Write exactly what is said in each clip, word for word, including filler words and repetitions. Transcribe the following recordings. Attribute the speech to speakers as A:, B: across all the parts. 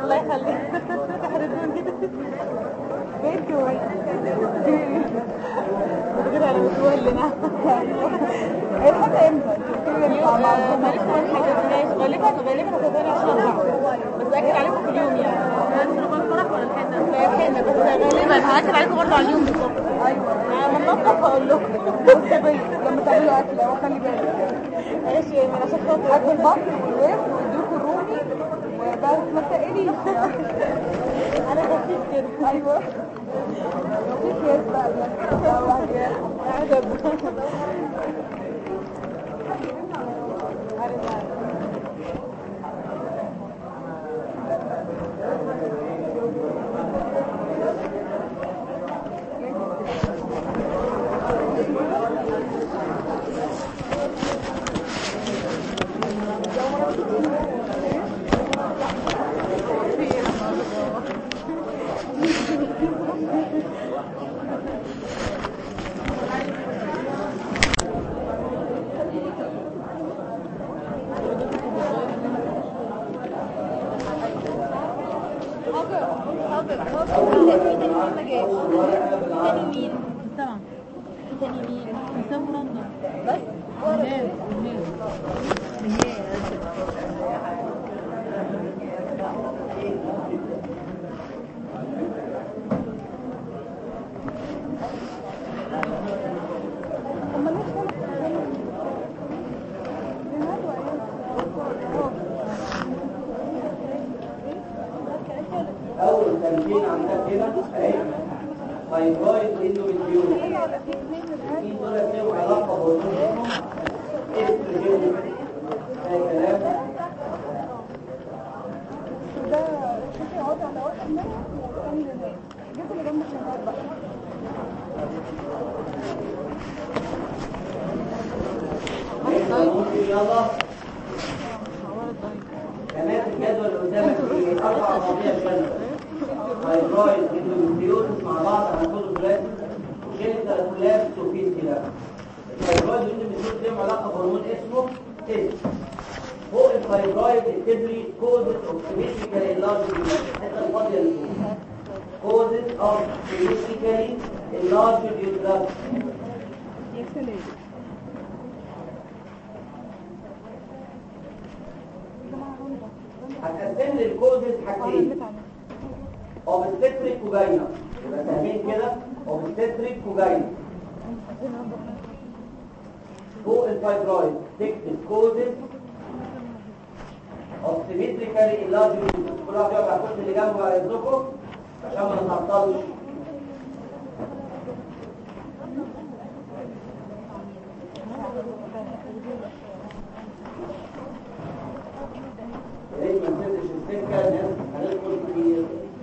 A: الله يخليك تحرجوني بيتو بتغير على متولنا ايه الحاجه امتى ماليش كمان حاجه غالبا غالبا هتبقى عشان اربعه بس اكد عليكم في اليوم يعني هنشرب الفرح ولا الحنه؟ لا الحنه بس غالبا هاكد عليكم برضه على اليوم بالظبط. ايوه انا منطق هقول لكم لما تعملوا اكل اهو خلي بالك ماشي من عشان خاطر اكل البط والويف ويدوكوا الرومي وبس ما تقليش انا خفيف كده. ايوه خفيف يا بقى عجب
B: هتقسم لي الكوزز حاجتين اوبستريك وجاينا يبقى فاهمين كده اوبستريك وجاينا فوق الفايبرويد تكتب كوزز اوبستريكالي اللارج كل واحد يقعد على الكرسي اللي جنبه على اذنكم عشان ما نتعطلش. ليه ما نسيبش السكه الناس هندخل كتير.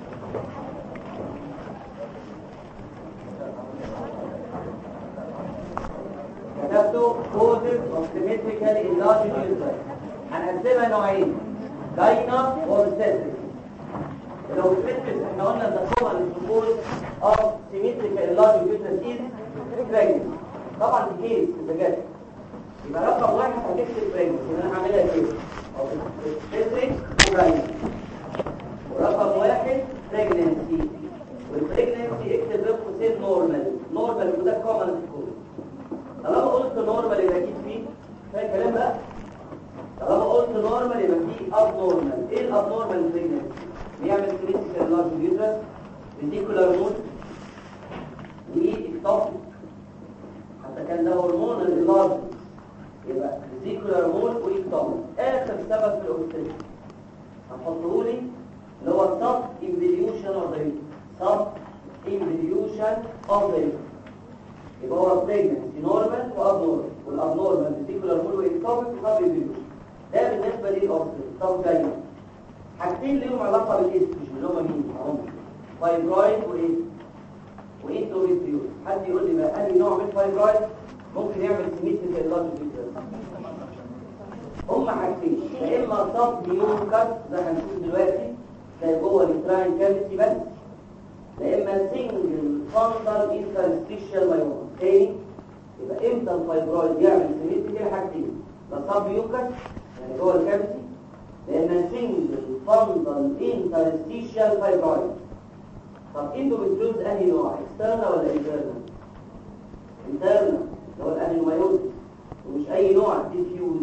B: كتبته كوزز اوبستريكالي اللارج يوزر هنقسمها نوعين جاينا واوبستريك. لو سميتريك احنا قلنا ان طبعا الدخول اوف سيمتريك اللارج يوزر از بريجننت طبعا دي كيس بجد يبقى رقم واحد هتكتب بريجننت يبقى انا هعملها كده اوبستريك وجاينا ورقم واحد بريجننسي والبريجننسي اكتب بين قوسين نورمال نورمال وده كومن في الكود. طالما قلت نورمال يبقى اكيد فيه فاهم الكلام ده؟ طالما قلت نورمال يبقى فيه اب نورمال. ايه الاب نورمال بريجننسي؟ بيعمل كريتيكال لارج يوترس فيزيكولار مود واكتوبيك حتى كان ده هرمون اللارج يبقى فيزيكولار مود واكتوبيك. اخر سبب في الاوبستريك هنحطه لي اللي هو سب انفليوشن اوف ذا سب انفليوشن اوف ذا يبقى هو بريجننسي نورمال واب نورمال والاب نورمال فيزيكولار مود واكتوبيك وسب انفليوشن. ده بالنسبه للاوبستريك. طب جاي حاجتين ليهم علاقه بالاستروجين اللي هم مين اهم فايبرويد وايه واندوميتريوز. حد يقول لي بقى انهي نوع من الفايبرويد ممكن يعمل سيميتريك اللارج يوترس؟ هم حاجتين يا اما سب ميوكس ده هنشوف دلوقتي ده جوه التراين كافيتي بس يا اما سنجل فانتال انترستيشال مايوما. تاني يبقى امتى الفايبرويد يعمل سيميتريك؟ حاجتين لا سب ميوكس يعني جوه الكافيتي لأن سنجل فندل انترستيشال فايبرويد. طب اندوميتريوز انهي نوع؟ اكسترنال ولا انترنال؟ انترنال اللي هو الادينومايوز، ومش اي نوع، ديفيوز.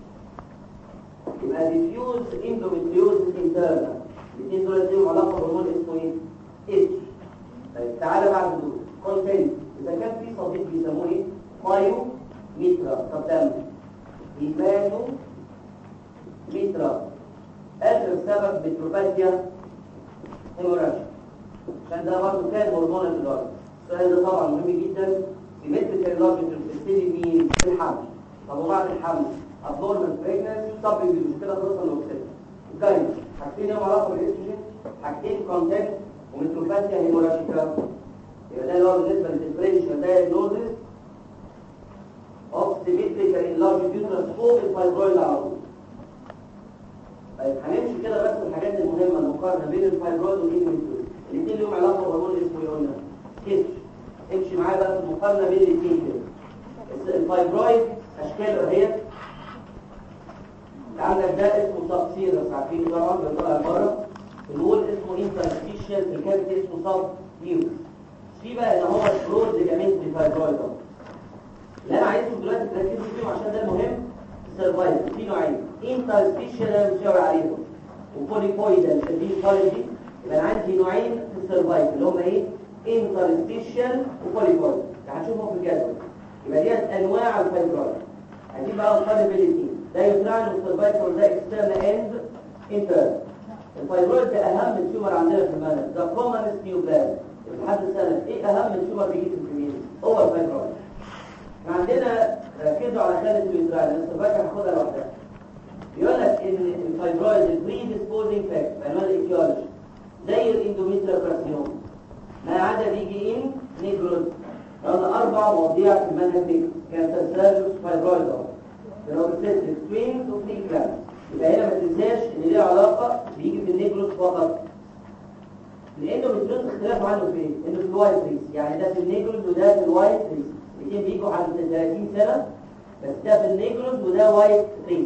B: يبقى ديفيوز اندوميتريوز انترنال. الاثنين دول ليهم علاقه بهرمون اسمه ايه؟ اتش. طيب تعالى بعد دول كونتنت. اذا كان في صديق بيسموه ايه؟ مايو ميترا. طب دم هيباتو ميترا. اخر سبب بتروباثيا هيموراجيا، عشان ده برضه كان هرمون الاداره. السؤال ده طبعا مهم جدا. سيمتريك اللوجيك بتبتدي مين؟ في الحمل. طب وبعد الحمل ابنورمال بريجنسي. طب المشكله توصل لوكسيد الجاين. حاجتين لهم علاقه بالاستروجين، حاجتين كونتنت ومتروباثيا هيموراجيكا. يبقى ده اللي هو بالنسبه للديفرنشال دايجنوزيس اوف سيمتريك اللوجيك يوترس فوق الفايبرويد على طول. طيب هنمشي كده بس الحاجات المهمه المقارنه بين الفايبرويد والاندوميتريوز. الاثنين لهم علاقه بهرمون اسمه ايه قلنا؟ كيتش. امشي معايا بقى في المقارنه بين الاثنين كده. الفايبرويد اشكاله اهي. عندك ده اسمه سبسيرس، عارفين طبعا بيطلع بره. الوول اسمه انترستيشال، الكافيتي اسمه سب نيوز. في بقى ان هو البرود ليجامنت فايبرويد. اللي انا عايزه دلوقتي تركزوا فيهم عشان ده المهم. السيرفايفل في نوعين، انترستيشال اللي بنشاور عليهم وبوليبويدال دي كوليجي. يبقى انا عندي نوعين في السيرفايفل اللي هم ايه؟ انترستيشال وبوليبويدال. هنشوفهم في الجدول. يبقى ديت انواع الفايبرويد. هنجيب بقى الفرق بين الاثنين. ده يوتراين والسيرفايفل وده اكسترنال اند انترنال. الفايبرويد ده اهم تيومر عندنا في المنهج. ده كومنست نيوبلاز. لحد سنه ايه اهم تيومر بيجي في الكمين؟ هو الفايبرويد. عندنا ركزوا على خانه اليوتراين، السيرفايفل هاخدها لوحدها. بيقول لك ان الفايبرويد البريديسبوزنج فاكتور بعنوان الايتيولوجي زي الاندوميتريال كارسينوم ما عدا بيجي ان نيجروز. قلنا اربع مواضيع في المنهج دي. كانسر سيرفكس فايبرويد اهو. بنوبستيك توينز وفي كلام. يبقى هنا ما تنساش ان ليه علاقه بيجي في النيجروز فقط. الاندوميتريوز اختلاف عنه فين؟ انه في الوايت ريس، يعني ده في النيجروز وده في الوايت ريس. الاثنين بيجوا عند ثلاثين سنه، بس ده في النيجروز وده وايت ريس.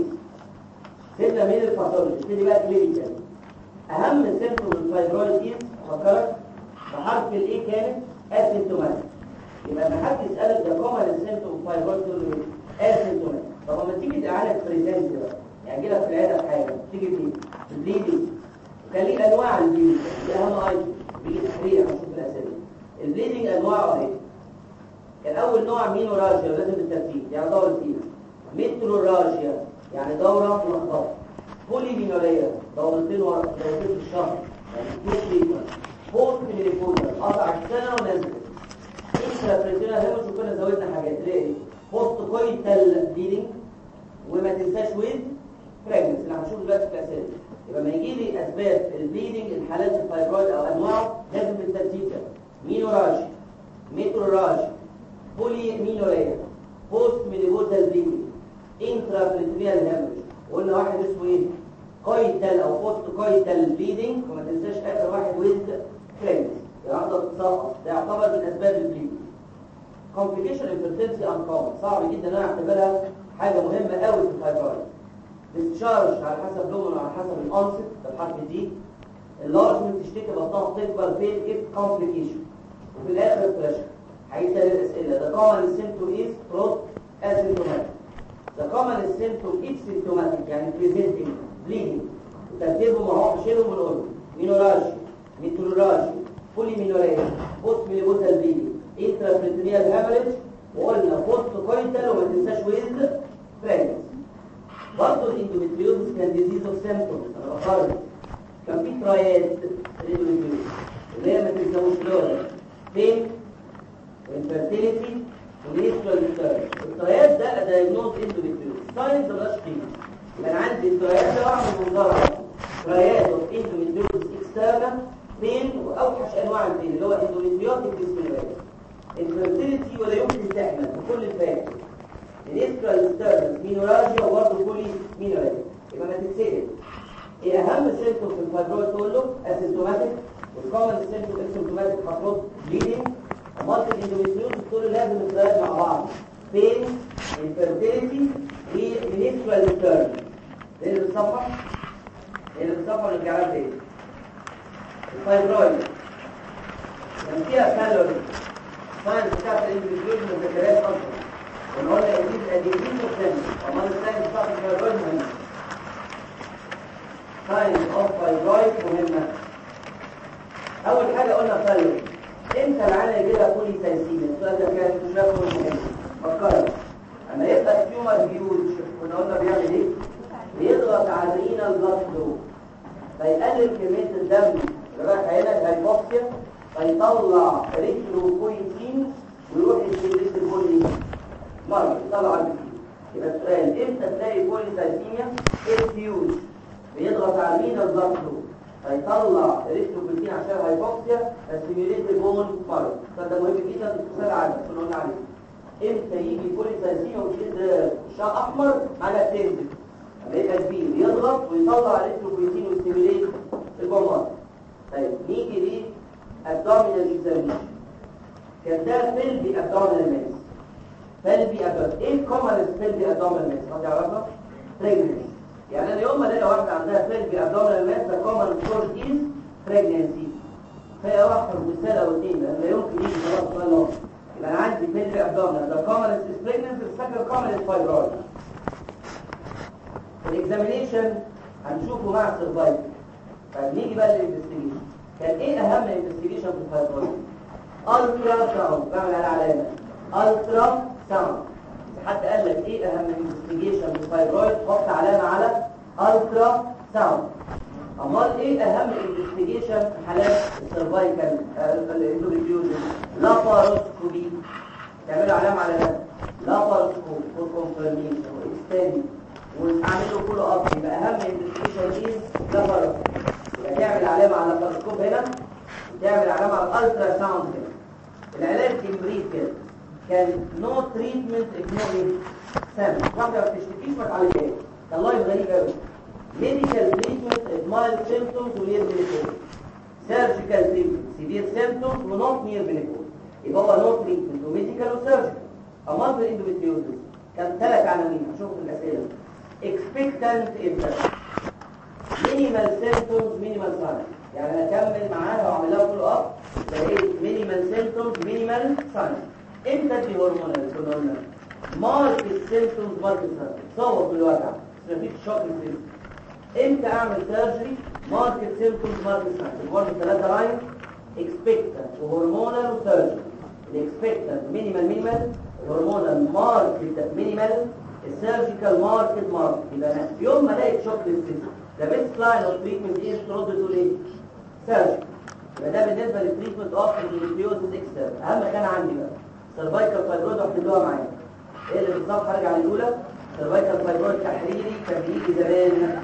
B: سيبنا من الباثولوجي، نبتدي بقى كلينيكال. اهم سيمبتوم الفايبرويد دي افكرك بحرف الايه كانت اسيمتوماتيك. يبقى لما حد يسالك ده كومن سيمبتوم فايبرويد تقول له ايه؟ اسيمتوماتيك. طب لما تيجي تعالج بريزنت بقى، يعني يجي لك في العياده بحاجه تيجي فين؟ البليدنج. وكان ليه انواع البليدنج، دي اهم ايتم بيجي تحرير هنشوف الاسئله. البليدنج انواعه اهي. كان اول نوع مينوراجيا لازم بالترتيب، يعني دوره فيها. متروراجيا يعني دوره ملخبطه. بوليمينوريا دورتين ورا دورتين في الشهر، يعني تو تريتمنت. بوست مينيبوزال قطع السنه ونزلت. انترابريتينال هيموج وكنا زودنا حاجات اللي ايه؟ بوست كويتال بليدنج. وما تنساش ويز بريجنس اللي هنشوفه دلوقتي في الاسئله. يبقى لما يجي لي اسباب البليدنج الحالات الفايبرويد او انواعه لازم بالترتيب كده. مينوراجيا، متروراجيا، بولي مينوريا، بوست مينيبوزال بليدنج، انترابريتينال هيموج. وقلنا واحد اسمه ايه؟ كويتال او بوست كويتال بليدنج. وما تنساش اخر واحد ويز بريجنس. يعني ده تساقط، ده يعتبر من اسباب البليدنج. complication infertility uncommon، صعب جدا ان انا اعتبرها حاجه مهمه قوي في الفايبرويد. discharge على حسب لونه وعلى حسب الانست بالحرف دي. اللارجمنت تشتكي بطنها بتكبر فين if complication. وفي الاخر بريشر. هيسال الاسئله ده common symptom is throat asymptomatic. The common symptom is symptomatic يعني presenting bleeding. ترتيبهم اهو هشيلهم ونقولهم. مينوراجيا، متروراجيا، بوليمينوريا، بوست مينيبوزال بليدنج، انترابريتينيال هامرج، وقلنا بوست كويتال وما تنساش ويز بريجنس. برضه الاندوميتريوزس كان ديزيز اوف سيمبتومز. انا بقارن كان في ترايات الاندوميتريوزس اللي هي ما تنساوش دول بين انفيرتيليتي ونيسترال ديستربنس. الترايات ده دايجنوز اندوميتريوزس. ساينز مالهاش قيمه. يبقى انا عندي الترايات ده واعمل منظره ترايات اوف اندوميتريوزس اكسترنال بين واوحش انواع البين اللي هو اندوميتريوتيك ديسبينوريا. الفيرتيليتي ولا يمكن تحمل بكل الفاكتور. الاسكرال ديستربنس مينوراجيا وبرضه بولي مينوريا. يبقى ما تتسال ايه اهم سيمبتوم في الفايبرويد كله؟ اسيمتوماتيك. والكومن سيمبتوم اسيمتوماتيك هتروح بليدنج. امال الاندوميتريوزس كله لازم يتراجع مع بعض بين الفيرتيليتي والاسكرال ديستربنس. نقلب الصفحه. اللي بتصفى من الجعلات ايه؟ الفايبرويد كان فيها كالوري ساينس بتاعت الانديفيديوال ما ذاكرهاش اصلا ونقول لك دي الاديبين والثاني امال الساينس بتاعت الفايبرويد مهمه ساينس اوف فايبرويد مهمه. اول حاجه قلنا كالوري امتى العينه يجي لها بولي سايسيميا؟ السؤال ده كان شايفه مهم. فكرت اما يبقى التيومر هيوج كنا قلنا بيعمل ايه؟ بيضغط على الرينال بلاد فلو فيقلل كميه الدم اللي رايح هنا الهايبوكسيا فيطلع ريتروبويتين ويروح يستهلك البولي مره يطلع البولي. يبقى السؤال امتى تلاقي بولي سايسيميا؟ الهيوج بيضغط على الرينال بلاد فلو فيطلع ريتروبويتين عشان الهايبوكسيا فستيميوليت البون مره. فده مهم جدا تسال عنه كنا قلنا عليه. امتى يجي بولي سايسيميا ويشد شعر احمر على تنزل لما يبقى كبير يضغط ويطلع ريتروبويتين ويستيميوليت البون. طيب نيجي ليه abdominal examination. كان ده فيلبي abdominal mass. فيلبي abdominal ايه common فيلبي abdominal mass؟ حد يعرفها؟ pregnancy. يعني انا يوم ما الاقي واحده عندها فيلبي abdominal mass ده common cause is pregnancy. فهي واحده مثال او اثنين لان لا يمكن يجي خلاص سؤال واحد. يبقى انا عندي فيلبي abdominal ده common is pregnancy السكر common is fibroid. الاكزامينيشن هنشوفه مع السرفايفل. طيب نيجي بقى للانفستيجيشن. كان ايه اهم انفستيجيشن في الفايبرويد؟ الترا ساوند. بعمل على علامه الترا ساوند. حد قال لك ايه اهم انفستيجيشن في الفايبرويد؟ حط علامه على الترا ساوند. امال ايه اهم انفستيجيشن في حالات السيرفايكال الاندوميتريوزس؟ لاباروسكوبي. تعملوا علامه على ده لاباروسكوب فور كونفيرميشن واكستندي وعامل له كله اب. يبقى اهم انفستيجيشن ايه؟ لاباروسكوب. يبقى تعمل علامه على اللاباروسكوب هنا تعمل علامه على الالترا ساوند هنا. العلاج كان كده كان نو تريتمنت اجنوري سام. واحده ما بتشتكيش ما تعالجهاش. كان لايف غريب قوي. ميديكال تريتمنت مايلد سيمبتومز ونير بينيكول. سيرجيكال تريتمنت سيفير سيمبتومز ونوت نير بينيكول. يبقى هو نو تريتمنت وميديكال وسيرجيكال. امال في الاندوميتريوزس كان ثلاث عناوين هنشوفوا في الاسئله. اكسبكتنت امتى؟ مينيمال سيمبتومز مينيمال ساين. يعني انا اكمل معاها واعمل لها فولو اب زي مينيمال سيمبتومز مينيمال ساين. امتى ادي هرمونال؟ كنا قلنا مارك السيمبتومز مارك الساين. صوت بالوجع مفيش شوك سيمبتوم. امتى اعمل سيرجري؟ مارك السيمبتومز مارك الساين. الورد ثلاثه لاين اكسبكتنت وهرمونال وسيرجري. الاكسبكتنت مينيمال مينيمال الهرمونال مارك مينيمال السيرجيكال ماركت مارك. يبقى انا يوم ما الاقي شوك سيمبتوم ده بيست لاين اوف تريتمنت ايه؟ ترد تقول ايه؟ سيرجري. يبقى ده بالنسبه للتريتمنت اوف اندوميتريوزس اكسترن. اهم كان عندي بقى سيرفايكال فايبرويد واحسبوها معايا. ايه اللي بالظبط؟ هرجع للاولى. سيرفايكال فايبرويد تحريري كان بيجي زمان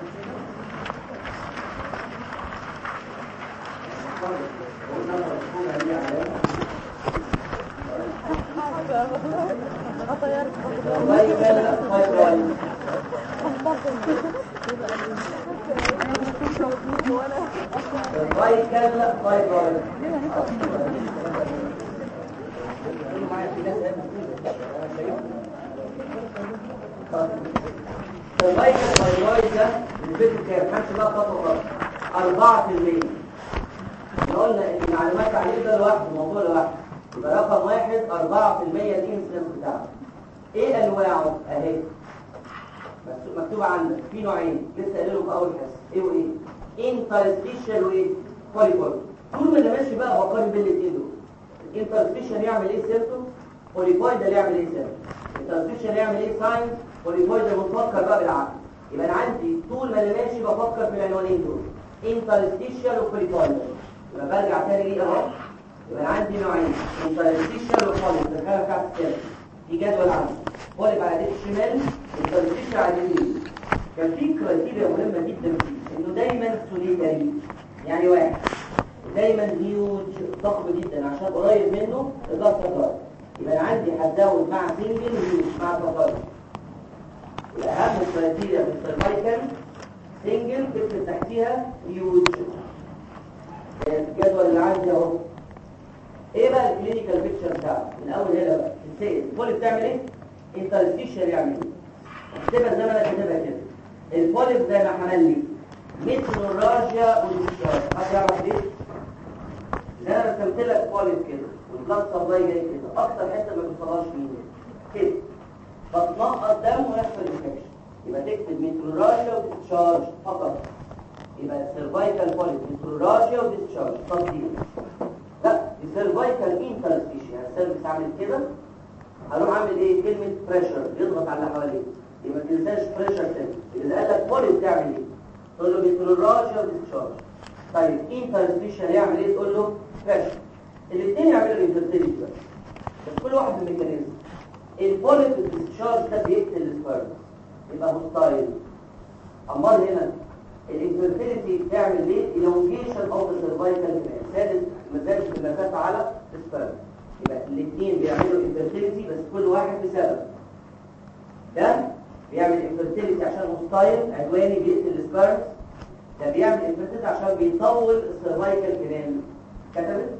B: سيرفايكال فايبرويد سيرفايكال فايبرويد الفايبرويد فايبرويد ده البيت كام؟ همشي بقى خطوه خطوه. أربعة في المية. احنا قلنا ان المعلومات عليه ده لوحده موضوع لوحده. يبقى رقم واحد أربعة في المية دي الانسنس بتاعته. ايه انواعه؟ اهي مكتوب عندك في نوعين لسه قايلهم في اول حصه. ايه وايه؟ انترستيشال وايه؟ بوليبويد. طول ما انا ماشي بقى بقارن بين الاثنين دول. الانترستيشال يعمل ايه سيمبتوم؟ بوليبويد ده يعمل ايه سيمبتوم؟ الانترستيشال يعمل ايه ساين؟ بوليبويد ده بنفكر بقى بالعقل. يبقى انا عندي طول ما انا ماشي بفكر في العنوانين دول انترستيشال وبوليبويد. يبقى برجع تاني ليه اهو. يبقى انا عندي نوعين انترستيشال وبوليبويد. ده كده بتاعت السيرش في جدول عندي. بوليب على ايديك الشمال انترستيشال على اليمين. كان في كرايتيريا مهمه جدا فيه انه دايما سوليتاري. يعني واحد دايما هيوج ضخم جدا عشان قريب منه اضافه فقط. يبقى انا عندي هزود مع سنجل هيوج مع فقط. يبقى اهم كرايتيريا في السيرفايكال سنجل تكتب تحتيها هيوج. الجدول اللي عندي اهو. ايه بقى الكلينيكال بيكتشر بتاعه؟ من اول هنا بقى السيل البوليب بتعمل ايه؟ انترستيشال يعمل ايه؟ اكتبها زي ما انا كاتبها كده. البوليب زي ما حمل لي ميتنوراجيا وديسشارج. حد يعرف ليه؟ زي انا رسمت لك بوليب كده والبلاد سبلاي جاي كده، اكتر حته ما بيوصلهاش مين كده، فتنقط دم ويحصل انفكشن. يبقى تكتب ميتنوراجيا وديسشارج فقط. يبقى سيرفايكال بوليب ميتنوراجيا وديسشارج تفضيل. لا السيرفايكال انترستيشن، يعني السيرفكس عامل كده، هروح اعمل ايه؟ كلمه بريشر يضغط على اللي حواليه. يبقى ما تنساش بريشر تاني. اذا قال لك بوليب تعمل ايه؟ تقول له ميتنوراجيا وديسشارج. طيب انترستيشن يعمل ايه؟ تقول له بريشر. الاثنين يعملوا انفيرتيليتي بس بس كل واحد بميكانيزم. البوليب الديسشارج ده بيقتل السبيرم يبقى هوستايل. امال هنا الانفيرتيليتي تعمل ليه؟ elongation اوف سيرفايكال كانال، سادس مزاج المسافه على السبيرم. يبقى الاثنين بيعملوا انفيرتيليتي بس كل واحد بسبب. ده بيعمل انفيرتيليتي عشان هوستايل عدواني بيقتل السبيرم، ده بيعمل انفيرتيليتي عشان بيطول السيرفايكال كانال. كتبت؟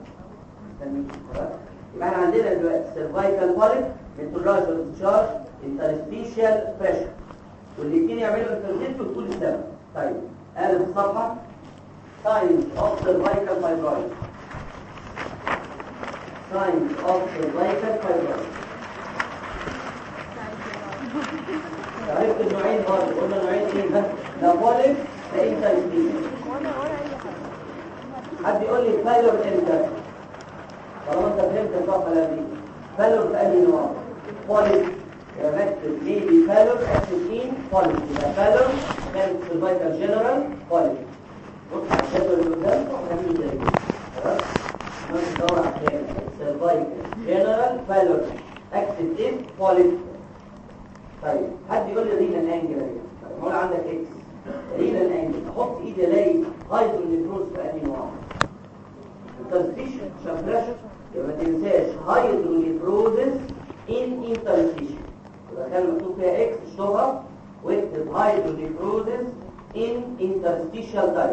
B: يبقى احنا عندنا دلوقتي سيرفايكال بوليب ميتنوراجيا وديسشارج انترستيشال بريشر، والاثنين يعملوا انفيرتيليتي وتقول السبب. طيب قلب الصفحه. ساينز اوف سيرفايكال فايبرويد. ساينز اوف سيرفايكال فايبرويد. عرفت النوعين برضه، قلنا نوعين ايه ده؟ ده بوليب ده انترستيشال. حد يقول لي فايلور امتى؟ طالما انت فهمت الصفحه دي، فالور في اي نوع؟ بوليب. يبقى بكتب بيبي فالور اكتب ان بوليب. يبقى فالور كانت سيرفايكال جنرال بوليب. بص على الجدول اللي قدامك وهنعمل زي كده. خلاص؟ ندور على الثاني سيرفايكال جنرال فالور اكتب ان بوليب. طيب حد يقول لي رينال انجل اهي. طيب هقول عندك اكس رينال انجل، احط ايدي الاقي هايدرونيفروز في اي نوع؟ انترستيشن عشان بريشر. يبقى ما تنساش هايدرونيفروزس ان انترستيشن. يبقى كان مكتوب فيها اكس اشطبها واكتب هايدرونيفروزس ان انترستيشال تايب.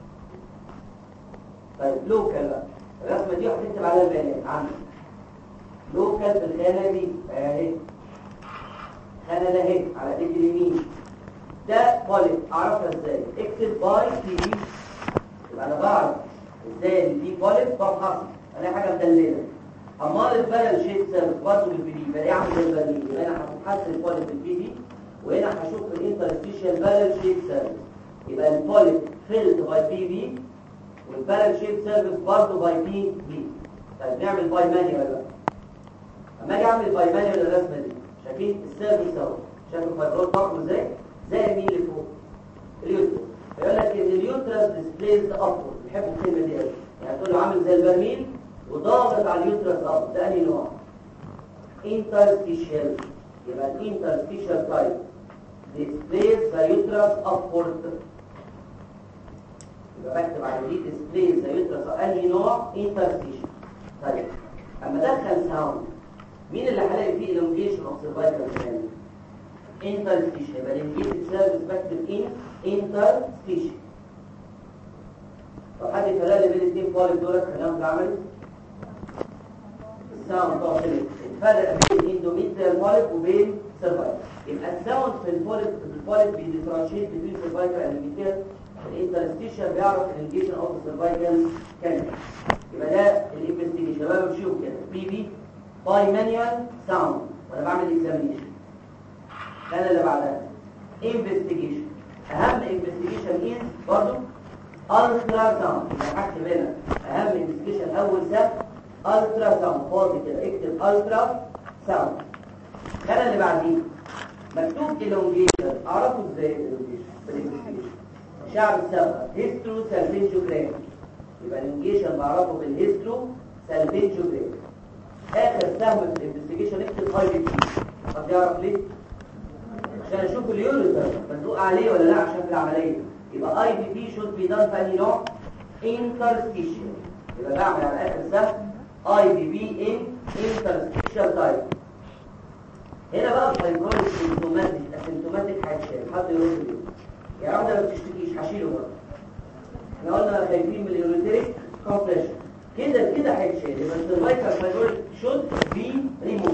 B: طيب لوكال بقى، الرسمه دي هتكتب عليها البيانات عندك. لوكال في الخانه دي اهي، خانه ده اهي على ايدي اليمين. ده بوليب اعرفها ازاي؟ اكتب باي تي بي. يبقى انا بعرف ازاي دي بوليب بفحص الاقي حاجه مدلله. امال البالانس شيت سيرف برضه بالبي دي بلاقي عامل زي البرميل. يبقى انا هبحث البوليب بالبي دي وهنا هشوف الانترستيشال بالانس شيت سيرف. يبقى البوليب فيلد باي بي بي والبالانس شيت سيرفيس برضه باي بي بي. طيب نعمل باي مانيوال بقى. اما اجي اعمل باي مانيوال الرسمه دي شايفين السيرفيس اهو، شايف الفايبرويد ضخم ازاي؟ زي مين اللي فوق؟ اليوترس. يقول لك ان اليوترس ديسبليز ابورد، بيحبوا الكلمه دي قوي. يعني تقول له عامل زي البرميل وضاغط على اليوترس ابورد. ده انهي نوع؟ انترستيشال. يبقى الانترستيشال تايب ديسبليز ذا يوترس ابورد. يبقى بكتب على دي ديسبليز ذا يوترس. انهي نوع؟ انترستيشال. طيب اما ادخل ساوند مين اللي هلاقي فيه elongation of cervical canal؟ interstitial. يبقى elongated cervix بكتب in interstitial. طب حد يفرق لي بين الاثنين بوليب دولت خليهم في العملي؟ الساوند طبعا الفرق بين الاندوميتريال بوليب وبين cervical. يبقى الساوند في البوليب في البوليب بيديفرنشيت بين cervical and endometrial. الانترستيشال بيعرف elongation of cervical canal. يبقى ده الانفستيجيشن. بقى بمشيهم كده بي بي باي مانيوال ساوند وانا بعمل اكزامينيشن. انا اللي بعدها انفستيجيشن. اهم انفستيجيشن از برضه الترا ساوند. يبقى هكتب هنا اهم انفستيجيشن اول سهم الترا ساوند. فاضي كده اكتب الترا ساوند. انا اللي بعديه مكتوب elongation. اعرفه ازاي elongation بالانفستيجيشن؟ شعب السبب هيسترو سالفينجوجرام. يبقى elongation بعرفه بالهيسترو سالفينجوجرام. اخر سهم في الانفستيجيشن اكتب اي بي بي. طب يعرف ليه؟ عشان اشوف اليوريثر مزنوق عليه ولا لا عشان في العمليه. يبقى اي بي بي شود بي دان في انهي نوع؟ انترستيشن. يبقى بعمل على اخر سهم اي بي بي ان انترستيشن تايب. هنا بقى الفايبرويد سيمتوماتيك اسيمتوماتيك هيتشال. حد يقول لي يا رب ما بتشتكيش هشيله بقى. احنا قلنا خايفين من اليوريتريك كومبريشن. كده كده هيتشال. يبقى السيرفايكال فايبرويد شود بي ريموف.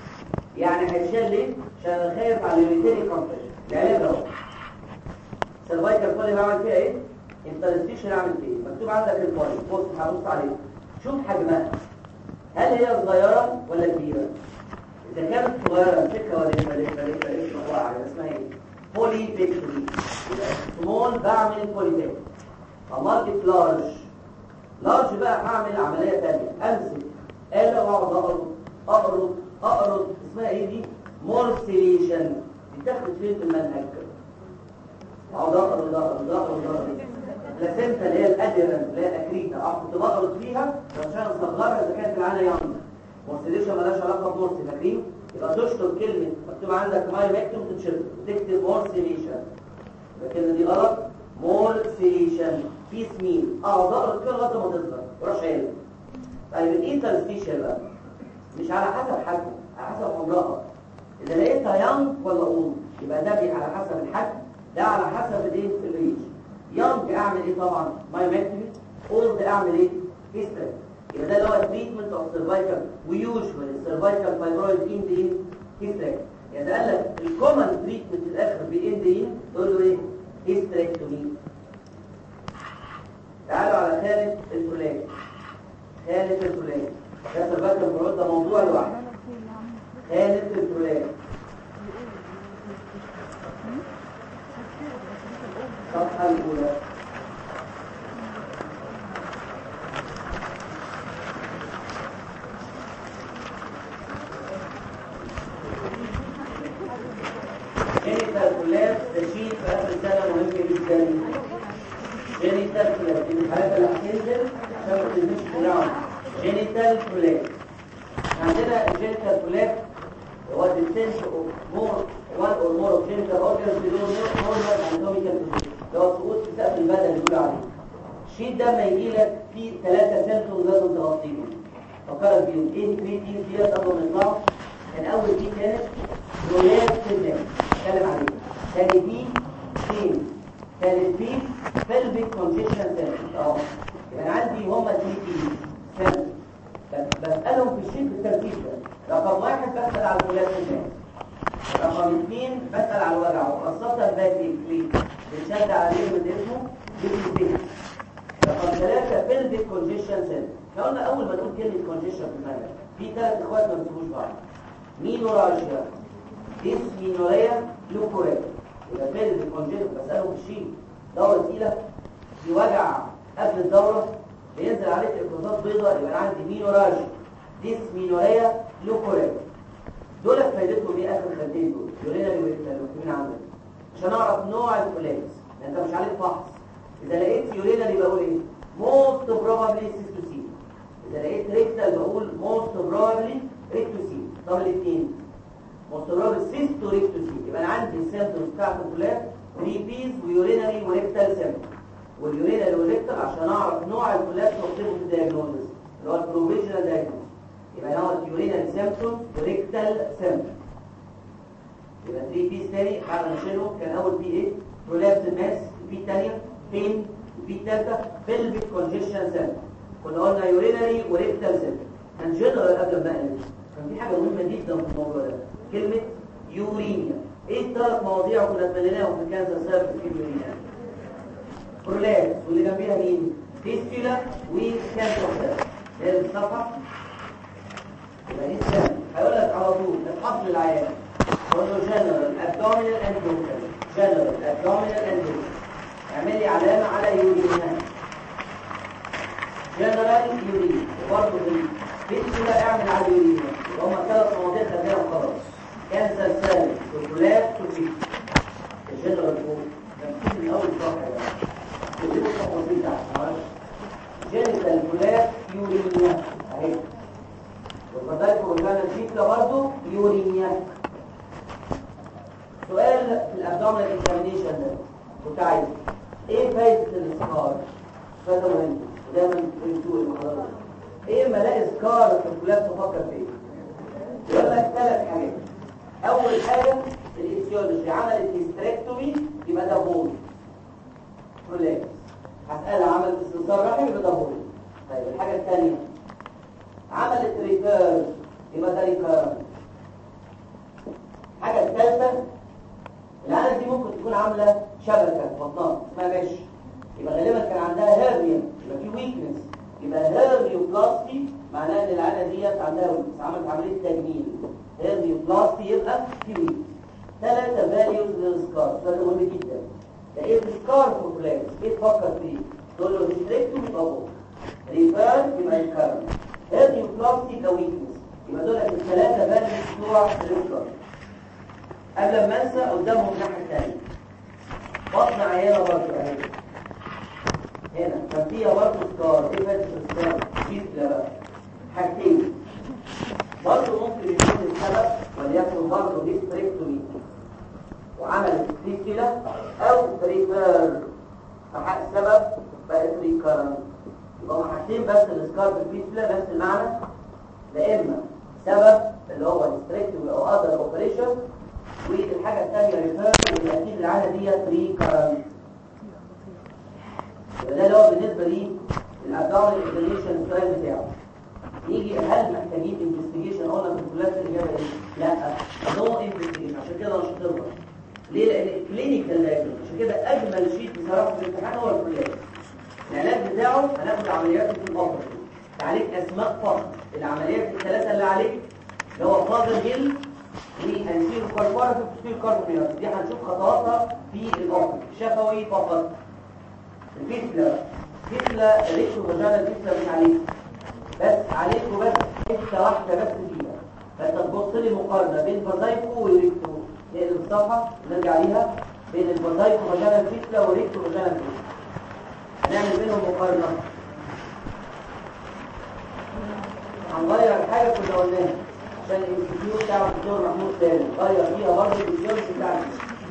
B: يعني هيتشال ليه؟ عشان انا خايف على اليوريتريك كومبريشن. العلاج اهو السيرفايكال كولي بعمل فيها ايه؟ انترستيشن اعمل فيه مكتوب عندك الكولي. بص هبص عليه شوف حجمها، هل هي صغيره ولا كبيره؟ اذا كانت صغيره امسكها ولا لفه لفه لفه لفه واقعه اسمها ايه؟ بولي بيكتوري. سمول بعمل بولي بيكتوري. امالك لارج لارج بقى هعمل عمليه ثانيه، امسك اله واقعد اقرض اقرض اقرض اسمها ايه دي؟ مورسيليشن. بتاخد فين في المنهج؟ اقعد اقرض اقرض اقرض اقرض لاسنتا اللي هي الادرن اللي هي الاكريتا اقعد بقرض فيها عشان اصغرها اذا كانت العانه يانج. مورسيليشن مالهاش علاقه بمورسي، فاكرين؟ يبقى تشطب كلمه مكتوب عندك مايومكتوم تتشطب تكتب مورسيليشن، لكن دي غلط. مورسيليشن في سمين اقعد اقرض فيها لغايه ما تصغر وراح شايلها. طيب الانترستيشن بقى مش على حسب حجمه، على حسب عمرها. اذا لقيتها يانج ولا اولد يبقى ده بي على حسب الحجم، ده على حسب الايه الريج. يانج اعمل ايه طبعا؟ مايومكتومي. اولد اعمل ايه؟ هيستري. يبقى ده اللي هو التريتمنت اوف سيرفايكال ويوجوال السيرفايكال فايبرويد اند ايه؟ هيستري. يعني ده قال لك الكومن تريتمنت في الاخر باند ايه؟ تقول له ايه؟ هيستريكتومي. تعالوا على خالد الفلاني. خالد الفلاني ده سيرفايكال فايبرويد، ده موضوع لوحده. خالد الفلاني الصفحه الاولى. جينيتال كولابس تشيل في اخر السنه مهم جدا. جينيتال كولابس دي من الحالات اللي هتنزل عشان ما تنزلش بسرعه. جينيتال كولابس عندنا الجينيتال كولابس هو الديسنس اوف مور وان اور مور اوف جينيتال اورجانز بدون نورمال اناتوميكال بوزيشن، اللي هو سقوط في سقف البدن اللي بيقولوا عليه. الشيت ده ما يجي لك فيه ثلاثه سيمتومز لازم تغطيهم. فكرت بيهم ايه كريتين ديت قبل ما يطلعوا. كان اول دي كانت رولات سيزم اتكلم عليه. ثاني دي سين. ثالث دي بلفيك كونجكشن سيمتومز. اه يبقى انا عندي هما ثلاث سيمتومز بسالهم في الشيت بالترتيب ده. رقم واحد بسال على الرولات سيزم. رقم اثنين بسال على الوجع وخاصه الباكي ليه؟ بنشد عليه من اسمه بيبي. رقم ثلاثه بلفيك كونجكشن سيمتومز. احنا قلنا اول ما نقول كلمه كونجكشن في المنهج في ثلاث اخوات ما بيسيبوش بعض. مينورالجيا، ديسمينوريا، لوكوريا. يبقى بيلفيك كونجكشن بساله في الشيت دوره تقيله في وجع قبل الدوره بينزل عليك افرازات بيضاء، يبقى انا عندي مينورالجيا، ديسمينوريا، لوكوريا. دول فايدتهم ايه اخر خدين دول؟ يورينالي وريكتال عندك عشان اعرف نوع الكولابس. انت مش عليك فحص. اذا لقيت يورينالي بقول ايه؟ موست بروبابلي سيستوسين. اذا لقيت ريكتال بقول موست بروبابلي ريكتوسين. طب الاثنين موست بروبابلي سيستو ريكتوسين. يبقى انا عندي السيمبتومز بتاعت الكولابس ثلاثة بيز ويورينالي وريكتال سيمبتوم. واليورينالي والريكتال عشان اعرف نوع الكولابس واكتبه في الدايجنوستس اللي هو البروفيجنال دايجنوستس. يبقى هو اليورينال سيمبتوم وريكتال سيمبتوم. يبقى ثلاثة بيز تاني بعد ما نشيلهم كان اول بي ايه؟ برولابس ماس. البي الثانيه بين. البي الثالثه بلفيك كونجكشن سيمبتوم. كنا قلنا يورينالي وريكتال سيمبتوم. كان جنرال قبل ما نقل كان في حاجه مهمه جدا في الموضوع ده كلمه يورينيا. ايه الثلاث مواضيع كنا اتمنيناهم في كانسر سيرفيس في اليورينيا؟ برولابس واللي جنبيها مين؟ فيستولا وكانسر سيرفيس. هي الصفحه يبقى دي السنة هيقول لك على طول الحصل العيان قول له جنرال ابدومينال اند لوكال. جنرال ابدومينال اند لوكال. اعمل لي علامه على يورينا. جنرال يورين وبرضه فيستولا اعمل على يورينا. يبقى هم ثلاث مواضيع خدناهم خلاص. كانسر سيل والكولابس والفيستولا. الجنرال فوق نفسي من اول صفحه يا جماعه. دي التفاصيل تحت. جنرال كولابس يورينا اهي. والفضائل وكان الفيتلا برضه يورينيا. سؤال في الابدومينال اكزامينيشن ده كنت عايز ايه فايده السكار؟ ده مهم ودايما بنقول المحاضرات ايه ما الاقي سكار في الكولابس تفكر فيه؟ يقول لك ثلاث حاجات. اول حاجه الاكسيولوجي عملت هيستريكتومي يبقى ده بول كولابس. هسألها عملت استئصال رحم يبقى ده بول. طيب الحاجه الثانيه عملت ريكيرن يبقى ده ريكيرن. الحاجه الثالثه العاده دي ممكن تكون عامله شبكه في بطنها هيرنيوبلاستي معناها ان العانه ديت عندها ويكس، عملت عمليه تجميل. هيرنيوبلاستي يبقى في ويكس. ثلاثه فاليوز للسكار، ده مهم جدا. ده ايه السكار فور فلاكس؟ ايه تفكر فيه؟ تقول له ريستريكتوم يبقى بوك، ريفير يبقى ريكارنت، هيرنيوبلاستي يبقى ويكنس. يبقى دول الثلاثه فاليوز بتوع السكار. قبل ما انسى قدامهم الناحيه الثانيه بطن عيانه برضه اهي هنا كان فيها برضه سكار. ايه بس السكار؟ فيستلا بقى. حاجتين برضه ممكن يكون السبب وليكن برضه هيستريكتومي وعملت فيستلا او ريفير، فحق السبب بقت ريكارنت. يبقى هم حاجتين بس السكار بالفيستلا نفس المعنى، لا اما سبب اللي هو هيستريكتومي او اذر اوبريشن، والحاجه الثانيه ريفير اللي اكيد العاده ديت ريكارنت. ده اللي هو بالنسبه لي الابدومينال اكزامينشن ستايل بتاعه. يجي هل محتاجين انفستيجيشن؟ قلنا في الكلاسيك الاجابه ايه؟ لا، نو انفستيجيشن. عشان كده مش هتقدر. ليه؟ لان الكلينيكال دايجنوز، عشان كده اجمل شيء بصراحه في الامتحان هو الكلينيك. العلاج بتاعه هناخد عمليات في الأوبر، عليك اسماء فقط العمليات الثلاثه اللي عليك، اللي هو فاضل جل وهنسير كاربارة وتسير كاربونيات. دي هنشوف خطواتها في الأوبر شفوي فقط. الفيسلا فيسلا ريكتو فاجانا الفيسلا مش عليك بس، عليكوا بس حته واحده بس فيها. فانت تبص لي مقارنه بين فازايكو وريكتو، نقلب الصفحه نرجع ليها، بين الفازايكو فاجانا الفيسلا وريكتو فاجانا الفيسلا هنعمل بينهم مقارنه. هنغير حاجه كنا قلناها عشان الانستيتيوت بتاع الدكتور محمود سالم غير فيها برضه الدكتور بتاعنا.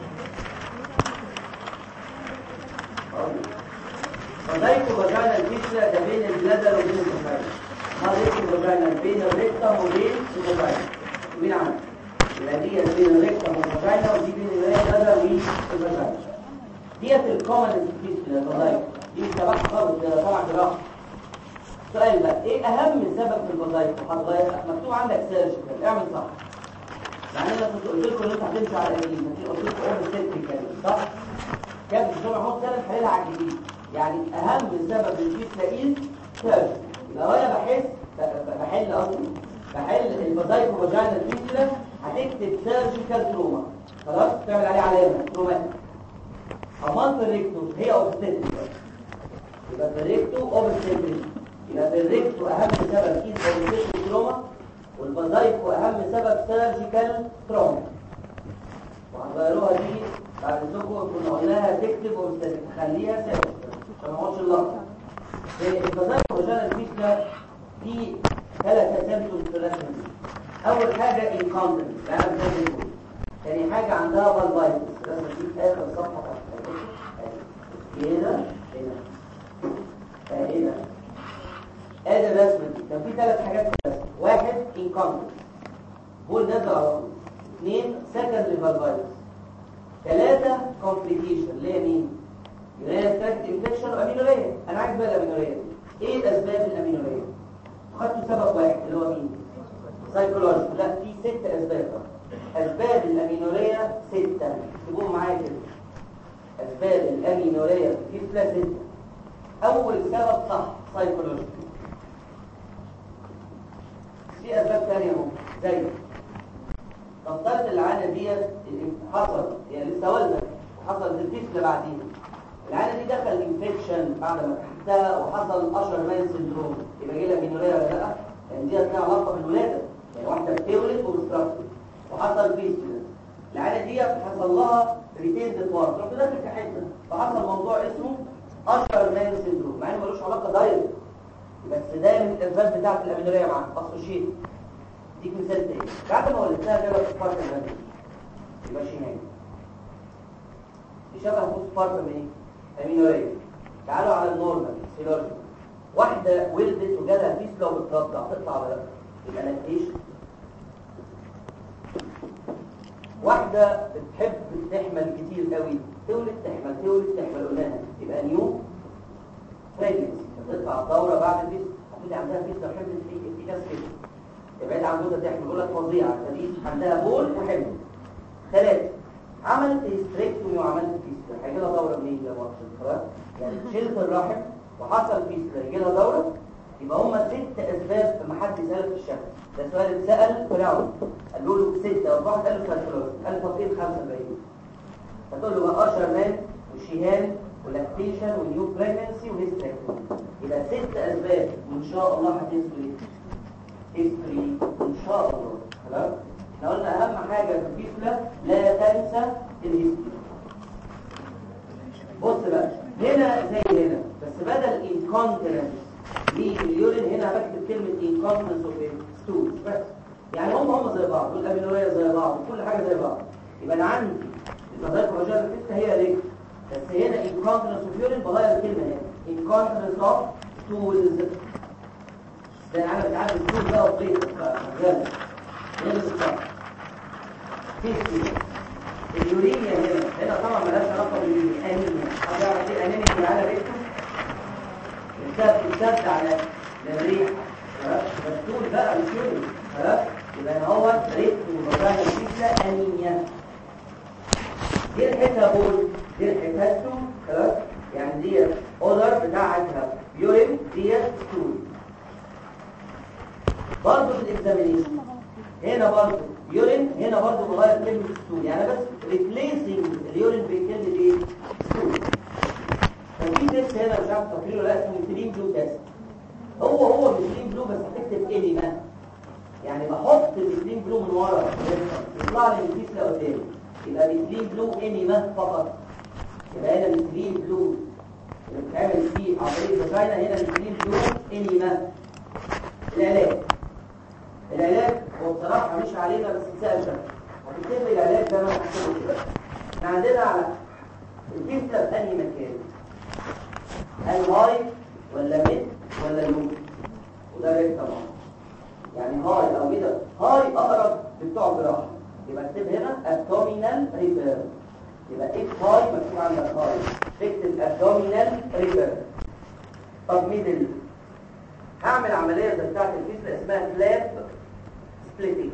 B: فازايكو فاجانا الفيسلا ده بين البلادر وبين الفاجانا، ريكتو فاجانا بين الريكتم وبين الفاجانا. مين عمل؟ يبقى دي بين الريكتم والفاجانا، ودي بين البلادر والفاجانا. ديت الكومن فيسلا الفازايكو دي تبع خالص طبعا جراحه. السؤال بقى ايه اهم سبب في الفازايكو؟ هتغير مكتوب عندك سيرجيكال، اعمل صح. يعني انا كنت قلت لكم ان انت هتمشوا على القديم، انت قلت لكم اوبن سيرجيكال صح؟ كان الدكتور محمود سالم حللها على الجديد. يعني اهم سبب الفيسلا ايه؟ سيرجيكال. لو انا بحس بحل قصدي بحل الفازايكو فاجانا الفيسلا هتكتب سيرجيكال تروما، خلاص تعمل عليه علامه تروماتيك. اما في الريكتو هي اوبستيتريك، يبقى في الريكتو اوبستيتريك. يبقى في الريكتو اهم سبب اكيد اوبستيتريك تروما، والفازايكو اهم سبب سيرجيكال تروما. وهنغيروها دي بعد اذنكم، كنا قلناها تكتب اوبستيتريك، خليها سيرجيكال عشان ما اقعدش اللخبطه. الفازايكو فاجانا الفيسلا في ثلاث سيمبتومز في الرسمه دي. اول حاجه انكونتنس، يعني زي ما تاني حاجه عندها فالفايتس، الرسمه دي في اخر الصفحه هنا هنا هنا. ادي الرسمه دي كان في ثلاث حاجات في الرسمه. واحد انكونتنس، بول نازل على طول. اثنين سكندري فالفايتس. ثلاثه كومبليكيشن اللي هي مين؟ يوريا تراكت انفكشن وامينوريا. انا عايز بقى الامينوريا دي ايه الاسباب الامينوريا؟ خدتوا سبب واحد اللي هو مين؟ سايكولوجي. لا، في ست اسباب. اسباب الامينوريا سته، اكتبوهم معايا كده. اسباب الامينوريا في فيسلا سته. اول سبب صح سايكولوجي. في اسباب ثانيه اهو زي نفترض العانه ديت حصل يعني لسه والده وحصلت الفيسلا بعدين، العانه دي دخل انفكشن بعد ما تحتها وحصل اشر مان سندروم، يبقى جه لها امينوريا ولا لا؟ لان ديت لها علاقه بالولاده، يعني واحده بتولد وبتسترخي وحصل فيسلا. العانه دي حصل لها ريتيند بارت، رحت داخل في حته فحصل موضوع اسمه اشر مان سندروم، مع انه ملوش علاقه دايركت، بس ده من الاسباب بتاعت الامينوريا معاك اسوشيت. ديك مثال تاني، بعد ما ولدتها جابت سبارتم مان يبقى شمال يشبه بوست سبارتم ايه؟ امينوريا. تعالوا على النورمال سيلورجي، واحده ولدت وجالها فيسلا وبترضع، تطلع ولا لا؟ يبقى لاكتيشن. واحدة بتحب تحمل كتير قوي، تولد تحمل تولد تحمل قلناها، يبقى نيو بريجنسي، هتطلع الدورة بعد الفيس، هتقولي عندها فيس لو حملت في في كاس كده، ابعد عن جوزها تحمل، يقول لك فظيعة، فدي عندها بول وحمل. ثلاثة عملت هيستريكتومي وعملت فيس، هيجي لها دورة منين ده مقصود؟ خلاص؟ يعني شلت الرحم وحصل فيس، هيجي لها دورة؟ يبقى هم ست اسباب لما حد يسالك في الشهر. ده سؤال اتسال فراعنه قالوا له سته وواحد قال له سيركلوز قال تطبيق خمسه وأربعين. فتقول له بقى اشرمان وشيهان ولاكتيشن ونيو بريجنسي وهيستريكتومي. يبقى ست اسباب وان شاء الله هتنسوا ايه؟ هيستوري ان شاء الله. خلاص احنا قلنا اهم حاجه في الكفله لا تنسى الهيستوري. بص بقى هنا زي هنا بس بدل انكونتيننس لليورين هنا بكتب كلمه انكونتيننس اوف ستول بس. يعني هم هم زي بعض والامينوريا زي بعض وكل حاجه زي بعض. يبقى انا عندي الفضائل الرجال الكفله هي رجل بس هنا انكونتيننس اوف يورين بغير الكلمه هنا انكونتيننس اوف ستولز. ده انا بتعامل ستول بقى وبيت رجاله هنا بالظبط. اليورينيا هنا هنا طبعا مالهاش علاقه بالانيميا. حد يعرف ايه انيميا اللي على ريحته؟ السبب السبب على الريح. خلاص الدكتور بقى مش يورين. خلاص يبقى ان هو ريحته وبراها الكفله انيميا. دي ريحتها بول دي ريحتها ستول. خلاص يعني دي اودر بتاعتها يورين دي ستول. برضه في الاكزامينيشن هنا برضه يورين هنا برضه بغير كلمه ستول. يعني بس ريبليسنج اليورين بكلمه ايه؟ ستول. كان في تيست هنا مش عارف تفكيره ولا اسمه ميثيلين بلو تيست. هو هو ميثيلين بلو بس هتكتب انيما. يعني بحط الميثيلين بلو من ورا يطلع لي الكيسه قدامي يبقى ميثيلين بلو انيما فقط. يبقى هنا ميثيلين بلو اللي بتعمل فيه عمليه فاجينا هنا ميثيلين بلو انيما. العلاج العلاج هو بصراحة مش علينا بس يتسأل شكل هتكتب لي العلاج ده ما هحكيه كده. احنا عندنا على الكفلة في أي مكان هل هاي ولا ميد ولا لو وده ريت طبعا. يعني هاي أو كده هاي أقرب لبتوع جراحة يبقى اكتب هنا abdominal repair. يبقى اف هاي مكتوب عندك هاي تكتب abdominal repair. طب ميدل هعمل عملية زي بتاعت الكفلة اسمها فلاب سبليتنج.